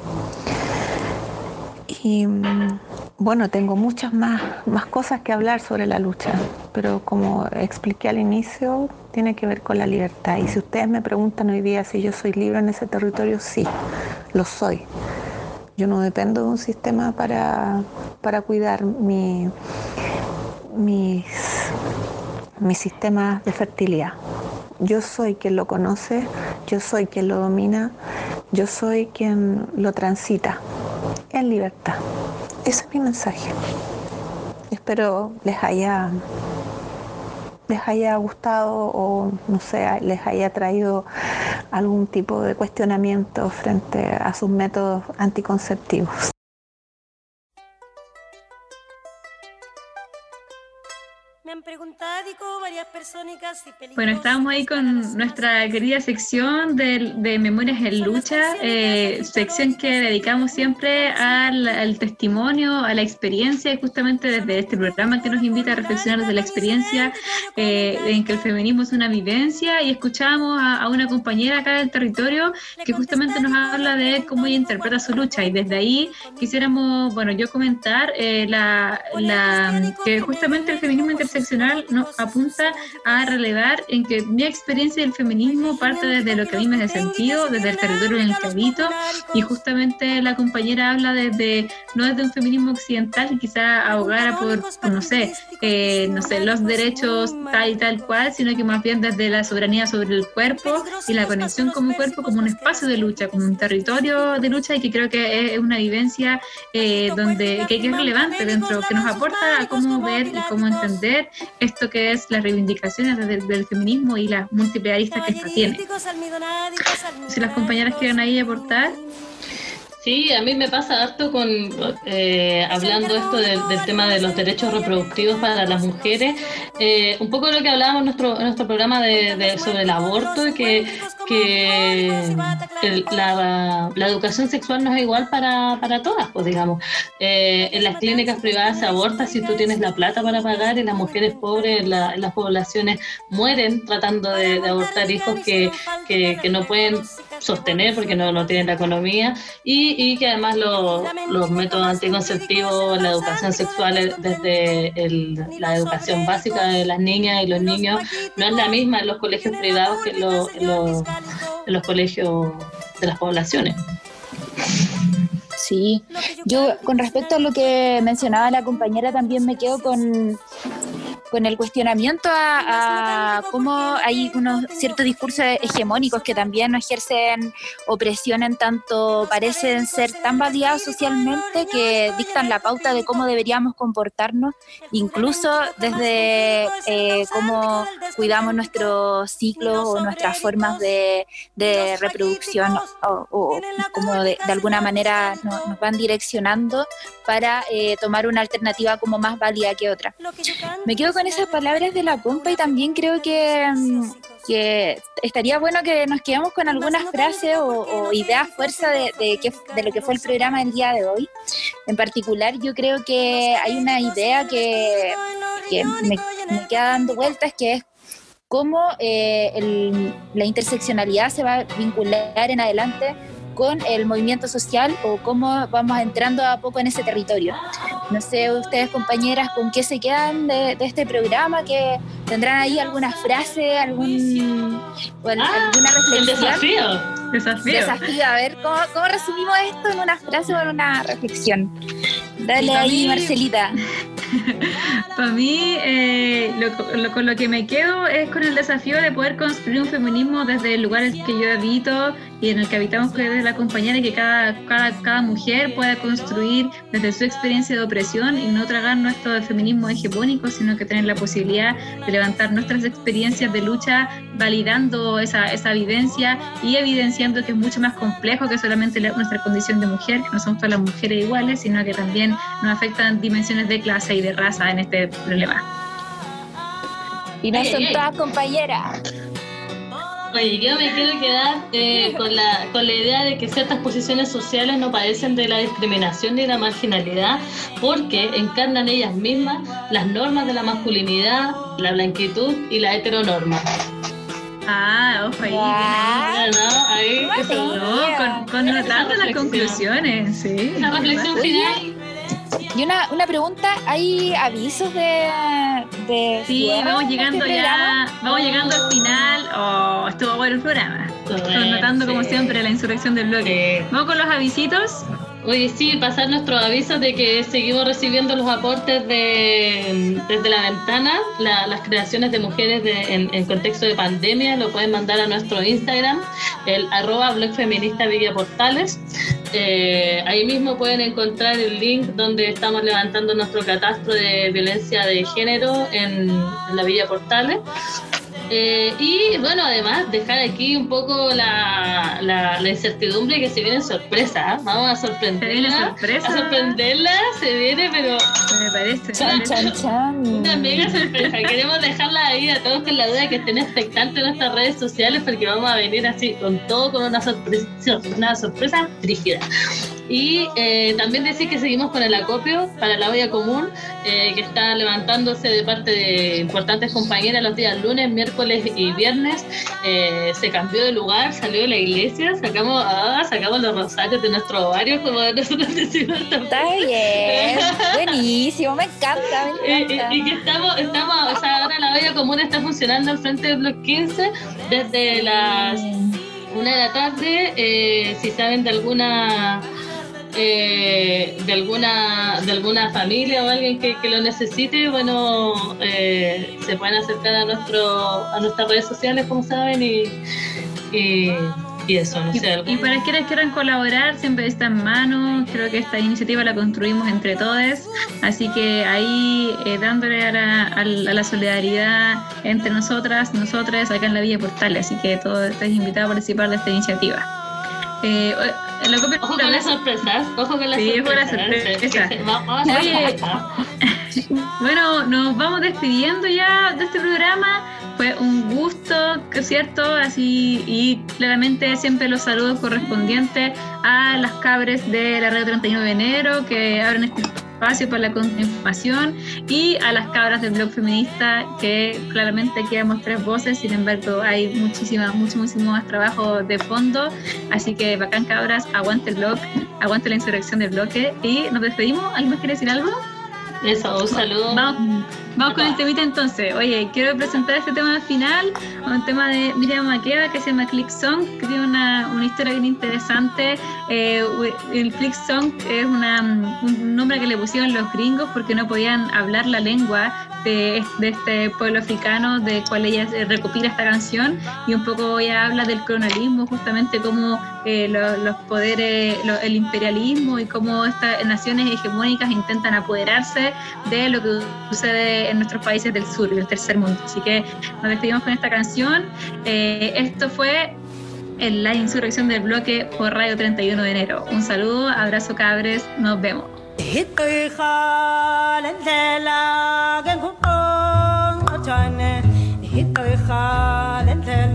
N: Y bueno, tengo muchas más, más cosas que hablar sobre la lucha, pero como expliqué al inicio, tiene que ver con la libertad. Y si ustedes me preguntan hoy día si yo soy libre en ese territorio, sí, lo soy. Yo no dependo de un sistema para, para cuidar mi, mis, mis sistemas de fertilidad. Yo soy quien lo conoce, yo soy quien lo domina, yo soy quien lo transita en libertad. Ese es mi mensaje. Espero les haya, les haya gustado o no sé, les haya traído algún tipo de cuestionamiento frente a sus métodos anticonceptivos.
D: Bueno, estábamos ahí con nuestra querida sección de, de Memorias en Lucha, eh, sección que dedicamos siempre al, al testimonio, a la experiencia, y justamente desde este programa que nos invita a reflexionar desde la experiencia eh, en que el feminismo es una vivencia, y escuchamos a, a una compañera acá del territorio que justamente nos habla de cómo ella interpreta su lucha, y desde ahí quisiéramos, bueno, yo comentar eh, la, la, que justamente el feminismo interseccional nos apunta a relevar en que mi experiencia del feminismo parte desde lo que a mí me hace sentido, desde el territorio en el que habito, y justamente la compañera habla desde, no desde un feminismo occidental que quizá abogara por, por no sé, eh, no sé, los derechos tal y tal cual, sino que más bien desde la soberanía sobre el cuerpo y la conexión como cuerpo como un espacio de lucha, como un territorio de lucha, y que creo que es una vivencia eh, donde que, que es relevante dentro, que nos aporta a cómo ver y cómo entender esto que es las reivindicaciones del, del feminismo y las múltiples aristas que esta tiene. Si las compañeras quieren ahí aportar.
E: Sí, a mí me pasa harto con eh, hablando esto de, del tema de los derechos reproductivos para las mujeres, eh, un poco de lo que hablábamos en nuestro, en nuestro programa de, de, sobre el aborto, que, que el, la, la educación sexual no es igual para, para todas, pues digamos. Eh, en las clínicas privadas se aborta si tú tienes la plata para pagar, y las mujeres pobres en, la, en las poblaciones mueren tratando de, de abortar hijos que, que, que no pueden sostener porque no, no tienen la economía, y, y que además lo, los métodos anticonceptivos, la educación sexual desde el, la educación básica de las niñas y los niños no es la misma en los colegios privados que en los, en los, en los colegios de las poblaciones.
F: Sí, yo con respecto a lo que mencionaba la compañera también me quedo con, con el cuestionamiento a, a cómo hay unos ciertos discursos hegemónicos que también ejercen opresión, en tanto parecen ser tan validados socialmente que dictan la pauta de cómo deberíamos comportarnos, incluso desde eh, cómo cuidamos nuestros ciclos o nuestras formas de, de reproducción, o, o como de, de alguna manera nos, nos van direccionando para eh, tomar una alternativa como más válida que otra. Me quedo con esas palabras de la compa, y también creo que, que estaría bueno que nos quedemos con algunas frases o, o ideas fuerza de, de, que, de lo que fue el programa del día de hoy. En particular, yo creo que hay una idea que, que me, me queda dando vueltas, que es cómo eh, el, la interseccionalidad se va a vincular en adelante con el movimiento social, o cómo vamos entrando a poco en ese territorio. No sé, ustedes, compañeras, ¿con qué se quedan de, de este programa? ¿Que tendrán ahí alguna frase, algún, o el, ah, alguna reflexión?
E: El desafío.
F: Desafío. Desafío. A ver, ¿cómo, cómo resumimos esto en una frase o en una reflexión? Dale ahí, mí, Marcelita.
D: Para mí, eh, lo, lo, con lo que me quedo es con el desafío de poder construir un feminismo desde el lugar que yo habito y en el que habitamos desde la compañera, y que cada, cada, cada mujer pueda construir desde su experiencia de opresión y no tragarnos esto del feminismo hegemónico, sino que tener la posibilidad de levantar nuestras experiencias de lucha, validando esa, esa vivencia y evidenciando que es mucho más complejo que solamente la, nuestra condición de mujer, que no somos todas las mujeres iguales, sino que también nos afectan dimensiones de clase y de raza en este problema.
F: Y no son todas compañeras.
E: Oye, yo me quiero quedar eh, con, la, con la idea de que ciertas posiciones sociales no padecen de la discriminación ni la marginalidad, porque encarnan ellas mismas las normas de la masculinidad, la blanquitud y la heteronorma.
D: Ah, ojo ahí.
E: Wow. No, ahí
D: no, con, con notando las conclusiones, sí.
E: La reflexión final.
F: Y una, una pregunta, ¿hay avisos de, de
D: sí, vamos llegando
F: este
D: ya, vamos llegando al final. Oh, estuvo bueno el programa. Estoy notando sí. como siempre la insurrección del bloque. Sí. Vamos con los avisitos.
E: Oye, sí, pasar nuestros avisos de que seguimos recibiendo los aportes de desde la ventana, la, las creaciones de mujeres de, en, en contexto de pandemia, lo pueden mandar a nuestro Instagram, el arroba blog feminista Villa Portales. Eh, ahí mismo pueden encontrar el link donde estamos levantando nuestro catastro de violencia de género en, en la Villa Portales. Eh, y bueno, además dejar aquí un poco la, la, la incertidumbre que se viene sorpresa, ¿eh? Vamos a sorprenderla, a sorprenderla, se viene, pero
D: me parece,
F: chan,
D: me parece.
F: Chan, chan.
E: Una mega sorpresa. Queremos dejarla ahí a todos con la duda, que estén expectantes en nuestras redes sociales, porque vamos a venir así con todo, con una sorpresa, una sorpresa rígida. Y eh, también decir que seguimos con el acopio para la olla común, eh, que está levantándose de parte de importantes compañeras los días lunes, miércoles y viernes. Eh, se cambió de lugar, salió de la iglesia, sacamos ah, sacamos los rosarios de nuestros ovarios, como nosotros decimos.
F: Está bien, buenísimo, me encanta, me encanta.
E: Y, y, y que estamos, estamos, o sea, ahora la olla común está funcionando al frente del Bloque quince desde las una de la tarde. Eh, si saben de alguna... Eh, de alguna de alguna familia o alguien que, que lo necesite, bueno, eh, se pueden acercar a nuestro a nuestras redes sociales, como saben, y, y, y eso, no
D: y,
E: sé.
D: Y para quienes quieran colaborar, siempre está en mano. Creo que esta iniciativa la construimos entre todos, así que ahí eh, dándole a la, a la solidaridad entre nosotras, nosotras acá en la Villa Portales, así que todos estáis invitados a participar de esta iniciativa. Eh, la copia
E: ojo con las sorpresas, ojo con las
D: sí,
E: sorpresas.
D: Sorpresa.
E: Sí, vamos a
D: Oye, bueno, nos vamos despidiendo ya de este programa. Fue un gusto, que es cierto, así, y claramente siempre los saludos correspondientes a las cabres de la Radio treinta y nueve de enero, que abren este espacio para la información, y a las cabras del blog feminista, que claramente aquí damos tres voces. Sin embargo, hay muchísima, mucho, muchísimo más trabajo de fondo, así que bacán, cabras, aguante el blog, aguante la insurrección del bloque, y nos despedimos. ¿Alguien más quiere decir algo?
E: Eso, un saludo.
D: Vamos, vamos con el temita entonces. Oye, quiero presentar este tema final, un tema de Miriam Makeba que se llama Click Song, que tiene una, una historia bien interesante. Eh, el Click Song es una, un nombre que le pusieron los gringos porque no podían hablar la lengua de, de este pueblo africano de cual ella recopila esta canción, y un poco ella habla del colonialismo, justamente cómo eh, lo, los poderes, lo, el imperialismo y cómo estas naciones hegemónicas intentan apoderarse de lo que sucede en nuestros países del sur y del tercer mundo. Así que nos despedimos con esta canción. Eh, esto fue en la insurrección del bloque por Radio treinta y uno de enero. Un saludo, abrazo, cabres, nos vemos.
O: Hit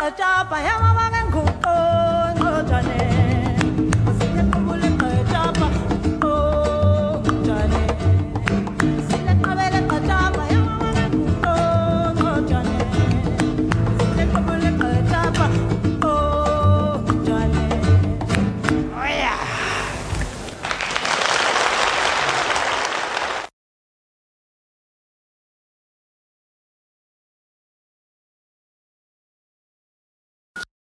O: chapa, llama para que